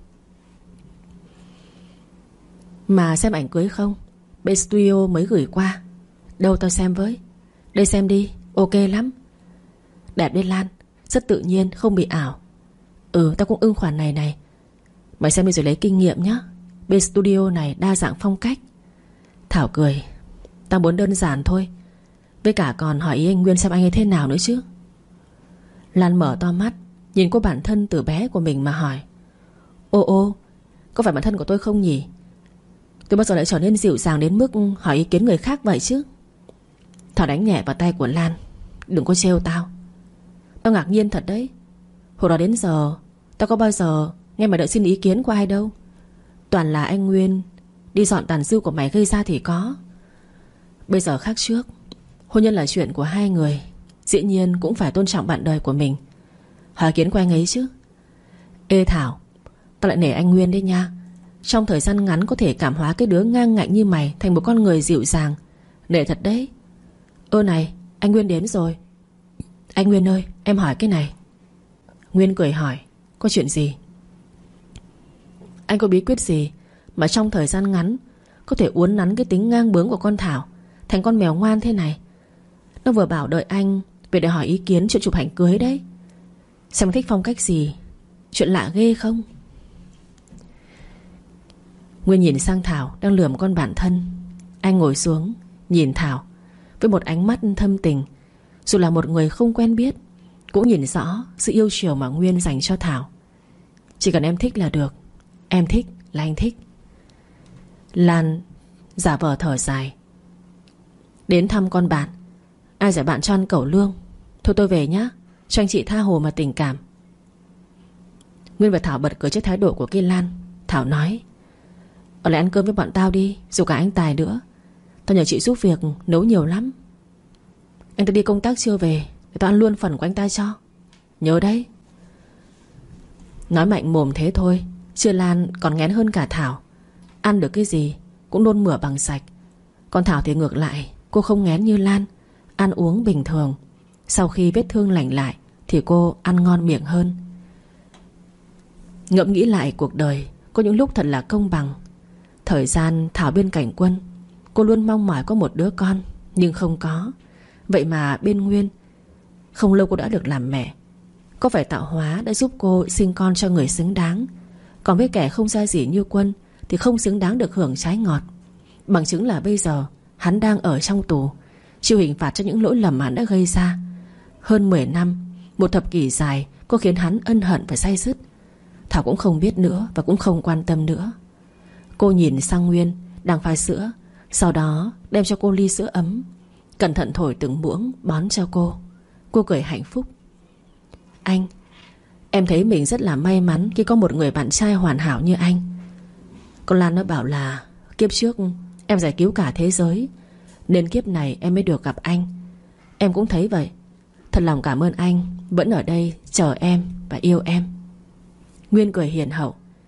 Mà xem ảnh cưới không? Bên studio mới gửi qua. Đâu tao xem với. Đây xem đi, ok lắm. Đẹp đấy Lan, rất tự nhiên, không bị ảo. Ừ, tao cũng ưng khoản này này. Mày xem đi rồi lấy kinh nghiệm nhé. Bên studio này đa dạng phong cách. Thảo cười: tao muốn đơn giản thôi. Với cả còn hỏi ý anh Nguyên xem anh ấy thế nào nữa chứ. Lan mở to mắt nhìn cô bạn thân từ bé của mình mà hỏi: ô ô, có phải bạn thân của tôi không nhỉ? Tôi bao giờ lại trở nên dịu dàng đến mức hỏi ý kiến người khác vậy chứ? Thảo đánh nhẹ vào tay của Lan: đừng có trêu tao. Tao ngạc nhiên thật đấy. Hồi đó đến giờ tao có bao giờ nghe mày đợi xin ý kiến của ai đâu. Toàn là anh Nguyên đi dọn tàn dư của mày gây ra thì có. Bây giờ khác trước. Hôn nhân là chuyện của hai người, dĩ nhiên cũng phải tôn trọng bạn đời của mình. Hỏi ý kiến của anh ấy chứ. Ê Thảo, tao lại nể anh Nguyên đấy nha. Trong thời gian ngắn có thể cảm hóa cái đứa ngang ngạnh như mày thành một con người dịu dàng. Nể thật đấy. Ơ này, anh Nguyên đến rồi. Anh Nguyên ơi, em hỏi cái này. Nguyên cười hỏi: có chuyện gì? Anh có bí quyết gì mà trong thời gian ngắn có thể uốn nắn cái tính ngang bướng của con Thảo thành con mèo ngoan thế này? Nó vừa bảo đợi anh về để hỏi ý kiến chuyện chụp ảnh cưới đấy. Xem thích phong cách gì. Chuyện lạ ghê không? Nguyên nhìn sang Thảo đang lườm con bạn thân. Anh ngồi xuống nhìn Thảo với một ánh mắt thâm tình. Dù là một người không quen biết, cũng nhìn rõ sự yêu chiều mà Nguyên dành cho Thảo. Chỉ cần em thích là được. Em thích là anh thích. Lan giả vờ thở dài: đến thăm con bạn, ai giải bạn cho ăn cẩu lương. Thôi tôi về nhá, cho anh chị tha hồ mà tình cảm. Nguyên và Thảo bật cười trước thái độ của cái Lan. Thảo nói: ở lại ăn cơm với bọn tao đi, dù cả anh Tài nữa. Tao nhờ chị giúp việc nấu nhiều lắm. Anh ta đi công tác chưa về, để tao ăn luôn phần của anh ta cho. Nhớ đấy. Nói mạnh mồm thế thôi, chứ Lan còn nghén hơn cả Thảo. Ăn được cái gì cũng nôn mửa bằng sạch. Còn Thảo thì ngược lại, cô không nghén như Lan, ăn uống bình thường. Sau khi vết thương lành lại thì cô ăn ngon miệng hơn. Ngẫm nghĩ lại cuộc đời, có những lúc thật là công bằng. Thời gian Thảo bên cạnh Quân, cô luôn mong mỏi có một đứa con, nhưng không có. Vậy mà bên Nguyên, không lâu cô đã được làm mẹ. Có phải tạo hóa đã giúp cô sinh con cho người xứng đáng. Còn với kẻ không ra gì như Quân thì không xứng đáng được hưởng trái ngọt. Bằng chứng là bây giờ hắn đang ở trong tù, chịu hình phạt cho những lỗi lầm hắn đã gây ra. Hơn mười năm, một thập kỷ dài, có khiến hắn ân hận và day dứt. Thảo cũng không biết nữa và cũng không quan tâm nữa. Cô nhìn sang Nguyên đang pha sữa, sau đó đem cho cô ly sữa ấm, cẩn thận thổi từng muỗng bón cho cô. Cô cười hạnh phúc: anh, em thấy mình rất là may mắn khi có một người bạn trai hoàn hảo như anh. Con Lan nó bảo là kiếp trước em giải cứu cả thế giới, nên kiếp này em mới được gặp anh. Em cũng thấy vậy. Thật lòng cảm ơn anh vẫn ở đây chờ em và yêu em. Nguyên cười hiền hậu: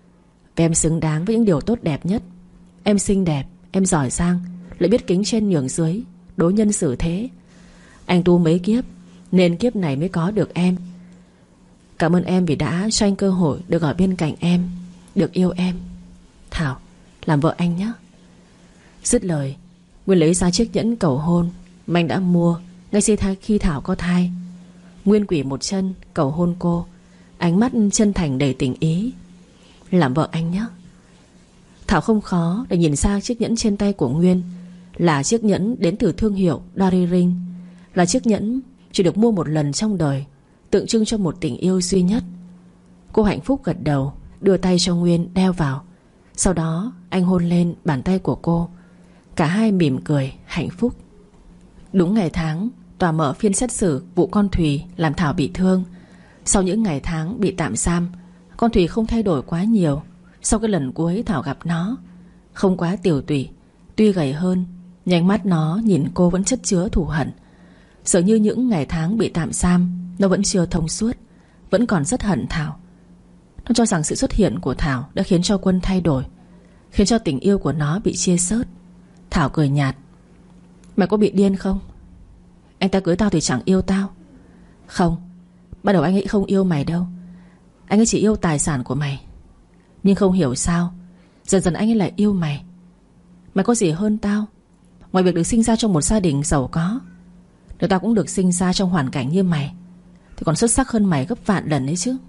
Vì em xứng đáng với những điều tốt đẹp nhất. Em xinh đẹp, em giỏi giang, lại biết kính trên nhường dưới, đối nhân xử thế. Anh tu mấy kiếp nên kiếp này mới có được em. Cảm ơn em vì đã cho anh cơ hội được ở bên cạnh em, được yêu em. Thảo, làm vợ anh nhé. Dứt lời, Nguyên lấy ra chiếc nhẫn cầu hôn mà anh đã mua ngay khi Thảo có thai. Nguyên quỳ một chân cầu hôn cô, ánh mắt chân thành đầy tình ý. Làm vợ anh nhé. Thảo không khó để nhìn sang chiếc nhẫn trên tay của Nguyên. Là chiếc nhẫn đến từ thương hiệu Dory Ring. Là chiếc nhẫn chỉ được mua một lần trong đời, tượng trưng cho một tình yêu duy nhất. Cô hạnh phúc gật đầu, đưa tay cho Nguyên đeo vào. Sau đó anh hôn lên bàn tay của cô. Cả hai mỉm cười hạnh phúc. Đúng ngày tháng, tòa mở phiên xét xử vụ con Thùy làm Thảo bị thương. Sau những ngày tháng bị tạm giam, con Thùy không thay đổi quá nhiều. Sau cái lần cuối Thảo gặp nó, không quá tiều tụy, tuy gầy hơn, nhưng ánh mắt nó nhìn cô vẫn chất chứa thù hận. Dường như những ngày tháng bị tạm giam nó vẫn chưa thông suốt, vẫn còn rất hận Thảo. Nó cho rằng sự xuất hiện của Thảo đã khiến cho Quân thay đổi, khiến cho tình yêu của nó bị chia xớt. Thảo cười nhạt. Mày có bị điên không? Anh ta cưới tao thì chẳng yêu tao. Không, ban đầu anh ấy không yêu mày đâu. Anh ấy chỉ yêu tài sản của mày. Nhưng không hiểu sao dần dần anh ấy lại yêu mày. Mày có gì hơn tao ngoài việc được sinh ra trong một gia đình giàu có. Nếu tao cũng được sinh ra trong hoàn cảnh như mày thì còn xuất sắc hơn mày gấp vạn lần ấy chứ.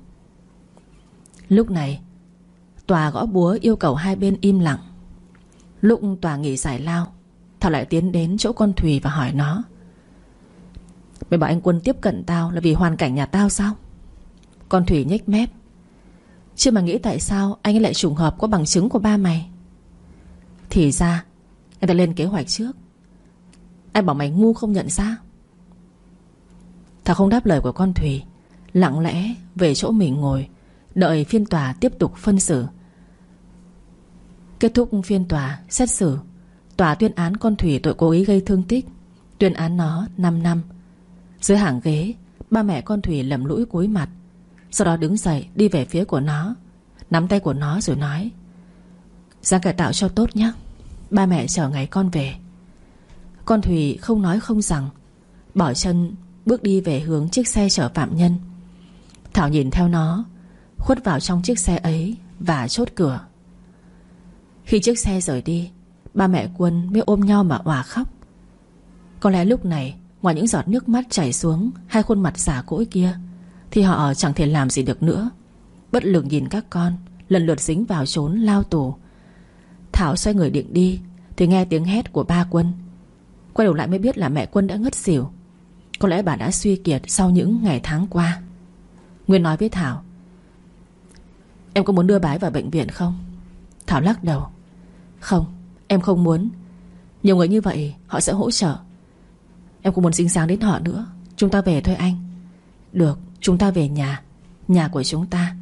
Lúc này tòa gõ búa yêu cầu hai bên im lặng. Lúc tòa nghỉ giải lao, Thảo lại tiến đến chỗ con Thùy và hỏi nó. Mày bảo anh Quân tiếp cận tao là vì hoàn cảnh nhà tao sao? Con Thùy nhếch mép. Chứ mà nghĩ tại sao anh ấy lại trùng hợp có bằng chứng của ba mày. Thì ra anh ta lên kế hoạch trước. Anh bảo mày ngu không nhận ra. Thảo không đáp lời của con Thùy, lặng lẽ về chỗ mình ngồi, đợi phiên tòa tiếp tục phân xử. Kết thúc phiên tòa xét xử, tòa tuyên án con Thùy tội cố ý gây thương tích, tuyên án nó năm năm. Dưới hàng ghế, ba mẹ con Thùy lầm lũi cúi mặt. Sau đó đứng dậy đi về phía của nó, nắm tay của nó rồi nói. Ra cải tạo cho tốt nhé, ba mẹ chờ ngày con về. Con Thùy không nói không rằng, bỏ chân bước đi về hướng chiếc xe chở phạm nhân. Thảo nhìn theo nó, khuất vào trong chiếc xe ấy và chốt cửa. Khi chiếc xe rời đi, ba mẹ Quân mới ôm nhau mà òa khóc. Có lẽ lúc này, ngoài những giọt nước mắt chảy xuống hai khuôn mặt già cỗi kia, thì họ chẳng thể làm gì được nữa. Bất lực nhìn các con lần lượt dính vào trốn lao tù. Thảo xoay người định đi thì nghe tiếng hét của ba Quân. Quay đầu lại mới biết là mẹ Quân đã ngất xỉu. Có lẽ bà đã suy kiệt sau những ngày tháng qua. Nguyên nói với Thảo. Em có muốn đưa bà ấy vào bệnh viện không? Thảo lắc đầu. Không, em không muốn. Nhiều người như vậy họ sẽ hỗ trợ. Em không muốn dính dáng đến họ nữa. Chúng ta về thôi anh. Được, chúng ta về nhà, nhà của chúng ta.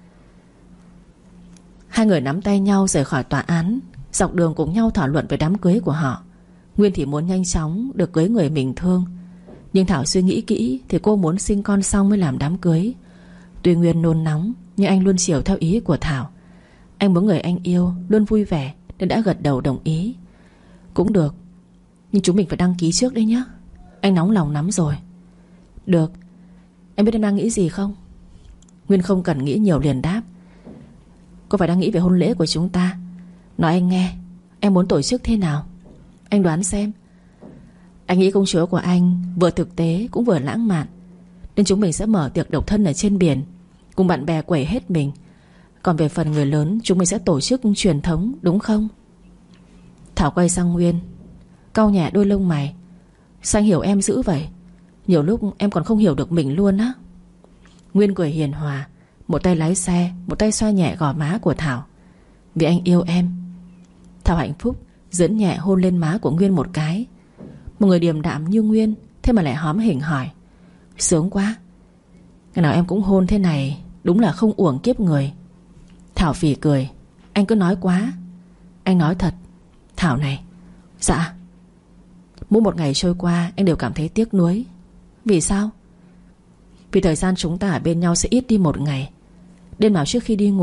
Hai người nắm tay nhau rời khỏi tòa án. Dọc đường cùng nhau thảo luận về đám cưới của họ. Nguyên thì muốn nhanh chóng được cưới người mình thương, nhưng Thảo suy nghĩ kỹ thì cô muốn sinh con xong mới làm đám cưới. Tuy Nguyên nôn nóng, nhưng anh luôn chiều theo ý của Thảo. Anh muốn người anh yêu luôn vui vẻ nên đã gật đầu đồng ý. Cũng được, nhưng chúng mình phải đăng ký trước đấy nhé. Anh nóng lòng lắm rồi. Được. Em biết em đang nghĩ gì không? Nguyên không cần nghĩ nhiều liền đáp. Cô phải đang nghĩ về hôn lễ của chúng ta. Nói anh nghe, em muốn tổ chức thế nào? Anh đoán xem. Anh nghĩ công chúa của anh vừa thực tế cũng vừa lãng mạn, nên chúng mình sẽ mở tiệc độc thân ở trên biển, cùng bạn bè quẩy hết mình. Còn về phần người lớn, chúng mình sẽ tổ chức truyền thống, đúng không? Thảo quay sang Nguyên, cau nhẹ đôi lông mày. Sao anh hiểu em dữ vậy? Nhiều lúc em còn không hiểu được mình luôn á. Nguyên cười hiền hòa, một tay lái xe, một tay xoa nhẹ gò má của Thảo. Vì anh yêu em. Thảo hạnh phúc dẫn nhẹ hôn lên má của Nguyên một cái. Một người điềm đạm như Nguyên, thế mà lại hóm hỉnh hỏi. Sướng quá. Ngày nào em cũng hôn thế này, đúng là không uổng kiếp người. Thảo phì cười. Anh cứ nói quá. Anh nói thật. Thảo này. Dạ. Mỗi một ngày trôi qua anh đều cảm thấy tiếc nuối. Vì sao? Vì thời gian chúng ta ở bên nhau sẽ ít đi một ngày. Đêm nào trước khi đi ngủ,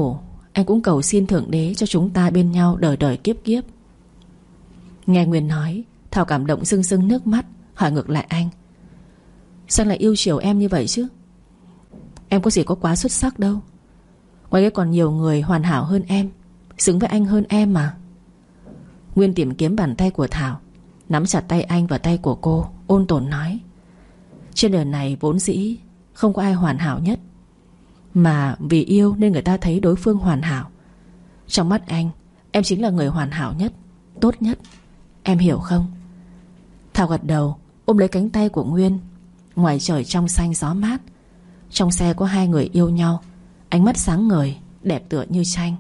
anh cũng cầu xin Thượng Đế cho chúng ta bên nhau đời đời kiếp kiếp. Nghe Nguyên nói, Thảo cảm động rưng rưng nước mắt, hỏi ngược lại anh: sao anh lại yêu chiều em như vậy chứ? Em có gì có quá xuất sắc đâu. Ngoài cái còn nhiều người hoàn hảo hơn em, xứng với anh hơn em mà. Nguyên tìm kiếm bàn tay của Thảo, nắm chặt tay anh và tay của cô, ôn tồn nói: trên đời này vốn dĩ không có ai hoàn hảo nhất, mà vì yêu nên người ta thấy đối phương hoàn hảo. Trong mắt anh, em chính là người hoàn hảo nhất, tốt nhất. Em hiểu không? Thảo gật đầu, ôm lấy cánh tay của Nguyên. Ngoài trời trong xanh gió mát, trong xe có hai người yêu nhau, ánh mắt sáng ngời, đẹp tựa như tranh.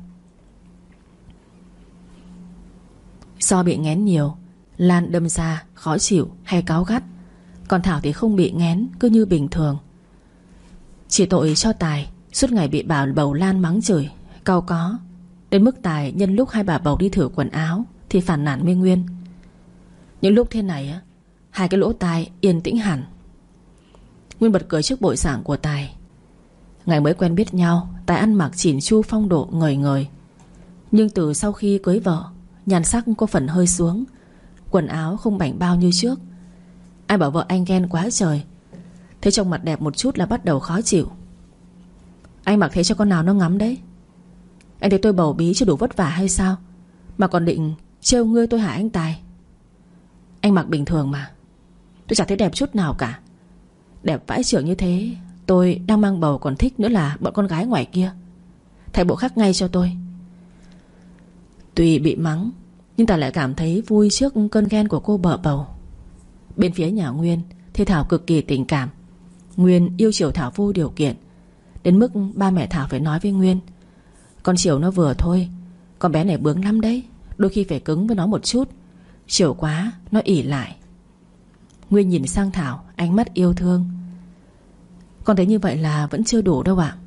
Do bị nghén nhiều, Lan đâm ra khó chịu hay cáu gắt, còn Thảo thì không bị nghén, cứ như bình thường. Chỉ tội cho Tài suốt ngày bị bà bầu Lan mắng chửi, cau có, đến mức Tài nhân lúc hai bà bầu đi thử quần áo thì phản nàn với Nguyên. Những lúc thế này á, hai cái lỗ tai yên tĩnh hẳn. Nguyên bật cười trước bộ dạng của Tài. Ngày mới quen biết nhau, Tài ăn mặc chỉn chu phong độ ngời ngời. Nhưng từ sau khi cưới vợ, nhan sắc có phần hơi xuống, quần áo không bảnh bao như trước. Ai bảo vợ anh ghen quá trời. Thế trông mặt đẹp một chút là bắt đầu khó chịu. Anh mặc thế cho con nào nó ngắm đấy? Anh thấy tôi bầu bí chưa đủ vất vả hay sao mà còn định trêu ngươi tôi hả anh Tài? Anh mặc bình thường mà, tôi chẳng thấy đẹp chút nào cả. Đẹp vãi chưởng như thế, tôi đang mang bầu còn thích nữa là bọn con gái ngoài kia. Thay bộ khác ngay cho tôi. Tuy bị mắng, nhưng Tài lại cảm thấy vui trước cơn ghen của cô vợ bầu. Bên phía nhà Nguyên thì Thảo cực kỳ tình cảm. Nguyên yêu chiều Thảo vô điều kiện, đến mức ba mẹ Thảo phải nói với Nguyên: con chiều nó vừa thôi, con bé này bướng lắm đấy, đôi khi phải cứng với nó một chút. Chiều quá nó ỷ lại. Nguyên nhìn sang Thảo, ánh mắt yêu thương: con thấy như vậy là vẫn chưa đủ đâu ạ.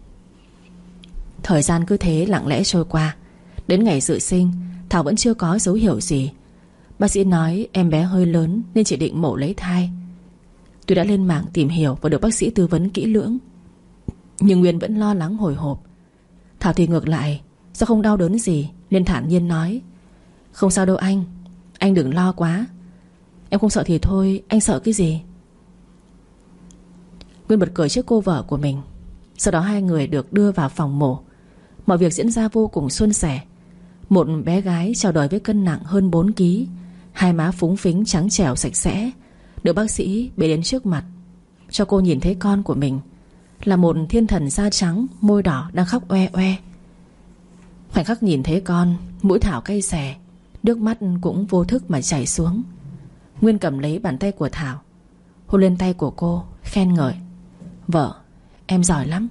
Thời gian cứ thế lặng lẽ trôi qua. Đến ngày dự sinh, Thảo vẫn chưa có dấu hiệu gì. Bác sĩ nói em bé hơi lớn nên chỉ định mổ lấy thai. Tôi đã lên mạng tìm hiểu và được bác sĩ tư vấn kỹ lưỡng, nhưng Nguyên vẫn lo lắng hồi hộp. Thảo thì ngược lại, do không đau đớn gì nên thản nhiên nói: không sao đâu anh, anh đừng lo quá. Em không sợ thì thôi, anh sợ cái gì? Nguyên bật cười trước cô vợ của mình. Sau đó hai người được đưa vào phòng mổ. Mọi việc diễn ra vô cùng suôn sẻ. Một bé gái chào đời với cân nặng hơn bốn ki lô gam, hai má phúng phính trắng trẻo sạch sẽ, được bác sĩ bế đến trước mặt, cho cô nhìn thấy con của mình là một thiên thần da trắng, môi đỏ đang khóc oe oe. Khoảnh khắc nhìn thấy con, mũi Thảo cay xè, nước mắt cũng vô thức mà chảy xuống. Nguyên cầm lấy bàn tay của Thảo, hôn lên tay của cô, khen ngợi: vợ, em giỏi lắm.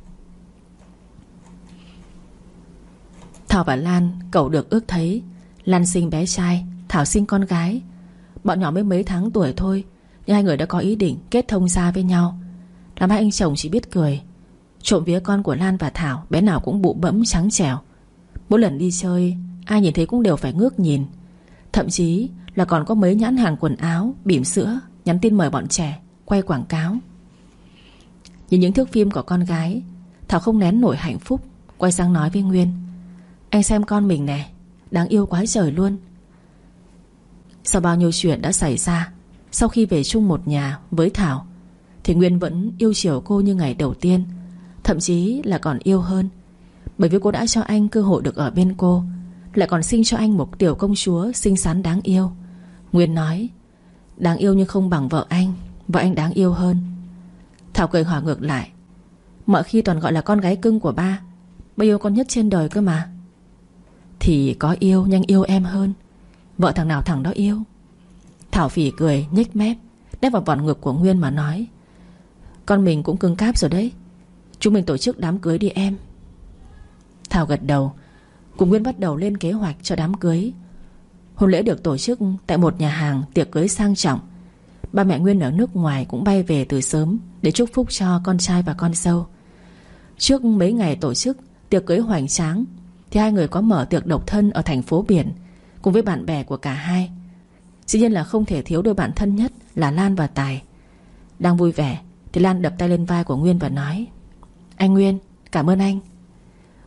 Thảo và Lan cầu được ước thấy. Lan sinh bé trai, Thảo sinh con gái. Bọn nhỏ mới mấy tháng tuổi thôi, nhưng hai người đã có ý định kết thông gia với nhau, làm hai anh chồng chỉ biết cười. Trộm vía con của Lan và Thảo, bé nào cũng bụ bẫm trắng trẻo. Mỗi lần đi chơi, ai nhìn thấy cũng đều phải ngước nhìn. Thậm chí là còn có mấy nhãn hàng quần áo, bỉm sữa nhắn tin mời bọn trẻ quay quảng cáo. Nhìn những thước phim của con gái, Thảo không nén nổi hạnh phúc, quay sang nói với Nguyên: anh xem con mình nè, đáng yêu quá trời luôn. Sau bao nhiêu chuyện đã xảy ra, sau khi về chung một nhà với Thảo, thì Nguyên vẫn yêu chiều cô như ngày đầu tiên, thậm chí là còn yêu hơn. Bởi vì cô đã cho anh cơ hội được ở bên cô, lại còn sinh cho anh một tiểu công chúa xinh xắn đáng yêu. Nguyên nói: đáng yêu nhưng không bằng vợ anh, vợ anh đáng yêu hơn. Thảo cười hỏi ngược lại: mọi khi toàn gọi là con gái cưng của ba, ba yêu con nhất trên đời cơ mà. Thì có yêu nhưng yêu em hơn, vợ thằng nào thằng đó yêu. Thảo phỉ cười nhếch mép, đép vào vòn ngực của Nguyên mà nói: con mình cũng cưng cáp rồi đấy, chúng mình tổ chức đám cưới đi em. Thảo gật đầu, cùng Nguyên bắt đầu lên kế hoạch cho đám cưới. Hôn lễ được tổ chức tại một nhà hàng tiệc cưới sang trọng. Ba mẹ Nguyên ở nước ngoài cũng bay về từ sớm để chúc phúc cho con trai và con dâu. Trước mấy ngày tổ chức tiệc cưới hoành tráng thì hai người có mở tiệc độc thân ở thành phố biển cùng với bạn bè của cả hai. Dĩ nhiên là không thể thiếu đôi bạn thân nhất là Lan và Tài. Đang vui vẻ thì Lan đập tay lên vai của Nguyên và nói: anh Nguyên, cảm ơn anh.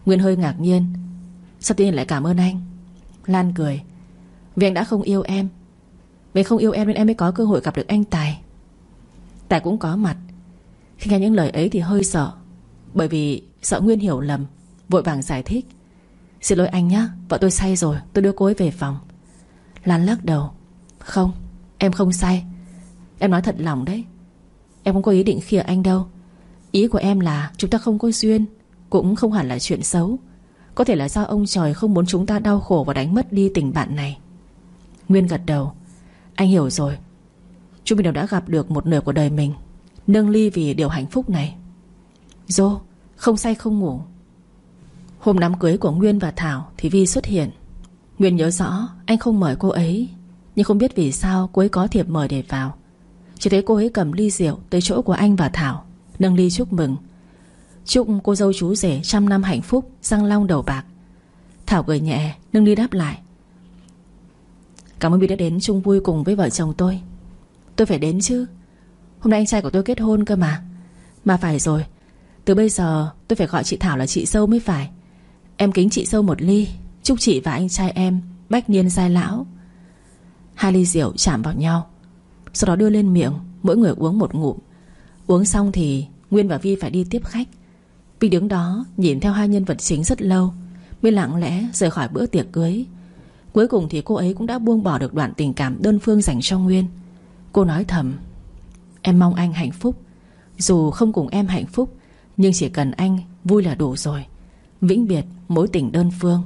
Nguyên hơi ngạc nhiên. Sao tự nhiên lại cảm ơn anh? Lan cười. Vì anh đã không yêu em. Vì không yêu em nên em mới có cơ hội gặp được anh Tài. Tài cũng có mặt. Khi nghe những lời ấy thì hơi sợ, bởi vì sợ Nguyên hiểu lầm, vội vàng giải thích. Xin lỗi anh nhé, vợ tôi say rồi, tôi đưa cô ấy về phòng. Lan lắc đầu. Không, em không say. Em nói thật lòng đấy. Em không có ý định khịa anh đâu. Ý của em là chúng ta không có duyên, cũng không hẳn là chuyện xấu. Có thể là do ông trời không muốn chúng ta đau khổ và đánh mất đi tình bạn này. Nguyên gật đầu. Anh hiểu rồi. Chúng mình đều đã gặp được một nửa của đời mình, nâng ly vì điều hạnh phúc này. Dô, không say không ngủ. Hôm đám cưới của Nguyên và Thảo thì Vi xuất hiện. Nguyên nhớ rõ anh không mời cô ấy, nhưng không biết vì sao cô ấy có thiệp mời để vào. Chỉ thấy cô ấy cầm ly rượu tới chỗ của anh và Thảo, nâng ly chúc mừng. Chúc cô dâu chú rể trăm năm hạnh phúc, răng long đầu bạc. Thảo cười nhẹ, nâng ly đáp lại. Cảm ơn Vi đã đến chung vui cùng với vợ chồng tôi. Tôi phải đến chứ. Hôm nay anh trai của tôi kết hôn cơ mà. Mà phải rồi, từ bây giờ tôi phải gọi chị Thảo là chị dâu mới phải. Em kính chị dâu một ly. Chúc chị và anh trai em bách niên giai lão. Hai ly rượu chạm vào nhau, sau đó đưa lên miệng, mỗi người uống một ngụm. Uống xong thì Nguyên và Vi phải đi tiếp khách. Vi đứng đó nhìn theo hai nhân vật chính rất lâu, mới lặng lẽ rời khỏi bữa tiệc cưới. Cuối cùng thì cô ấy cũng đã buông bỏ được đoạn tình cảm đơn phương dành cho Nguyên. Cô nói thầm. Em mong anh hạnh phúc. Dù không cùng em hạnh phúc, nhưng chỉ cần anh vui là đủ rồi. Vĩnh biệt mối tình đơn phương.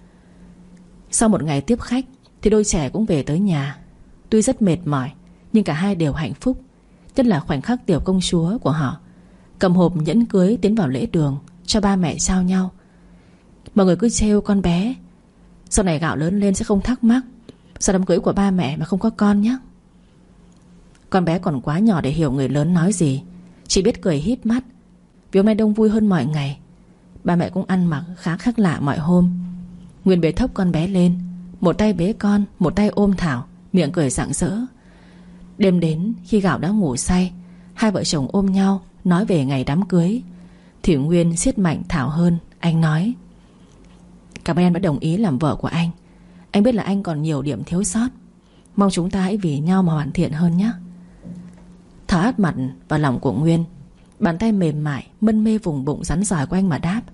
Sau một ngày tiếp khách thì đôi trẻ cũng về tới nhà. Tuy rất mệt mỏi, nhưng cả hai đều hạnh phúc. Nhất là khoảnh khắc tiểu công chúa của họ cầm hộp nhẫn cưới tiến vào lễ đường, cho ba mẹ trao nhau. Mọi người cứ trêu con bé. Sau này Gạo lớn lên sẽ không thắc mắc sao đám cưới của ba mẹ mà không có con nhé. Con bé còn quá nhỏ để hiểu người lớn nói gì, chỉ biết cười híp mắt. Vì hôm nay đông vui hơn mọi ngày. Ba mẹ cũng ăn mặc khá khác lạ mọi hôm. Nguyên bế thốc con bé lên, một tay bế con, một tay ôm Thảo, miệng cười rạng rỡ. Đêm đến khi Gạo đã ngủ say, hai vợ chồng ôm nhau nói về ngày đám cưới. Thì Nguyên siết mạnh Thảo hơn. Anh nói. Cảm ơn em đã đồng ý làm vợ của anh. Anh biết là anh còn nhiều điểm thiếu sót. Mong chúng ta hãy vì nhau mà hoàn thiện hơn nhé. Thảo áp mặt vào lòng của Nguyên, bàn tay mềm mại mân mê vùng bụng rắn giỏi của anh mà đáp.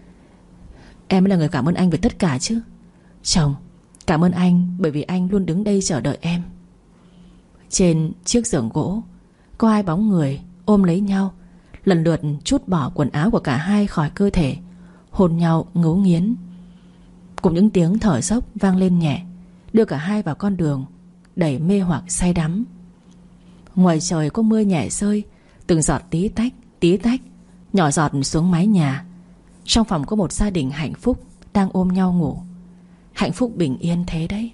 Em mới là người cảm ơn anh về tất cả chứ. Chồng, cảm ơn anh bởi vì anh luôn đứng đây chờ đợi em. Trên chiếc giường gỗ có hai bóng người ôm lấy nhau, lần lượt trút bỏ quần áo của cả hai khỏi cơ thể, hôn nhau ngấu nghiến. Cùng những tiếng thở dốc vang lên nhẹ, đưa cả hai vào con đường đầy mê hoặc say đắm. Ngoài trời có mưa nhẹ rơi, từng giọt tí tách, tí tách, nhỏ giọt xuống mái nhà. Trong phòng có một gia đình hạnh phúc đang ôm nhau ngủ. Hạnh phúc bình yên thế đấy.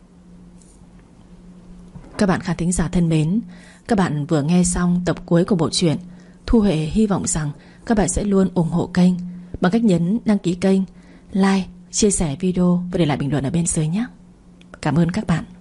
Các bạn khán thính giả thân mến, các bạn vừa nghe xong tập cuối của bộ truyện. Thu Huệ hy vọng rằng các bạn sẽ luôn ủng hộ kênh bằng cách nhấn đăng ký kênh, like, chia sẻ video và để lại bình luận ở bên dưới nhé. Cảm ơn các bạn.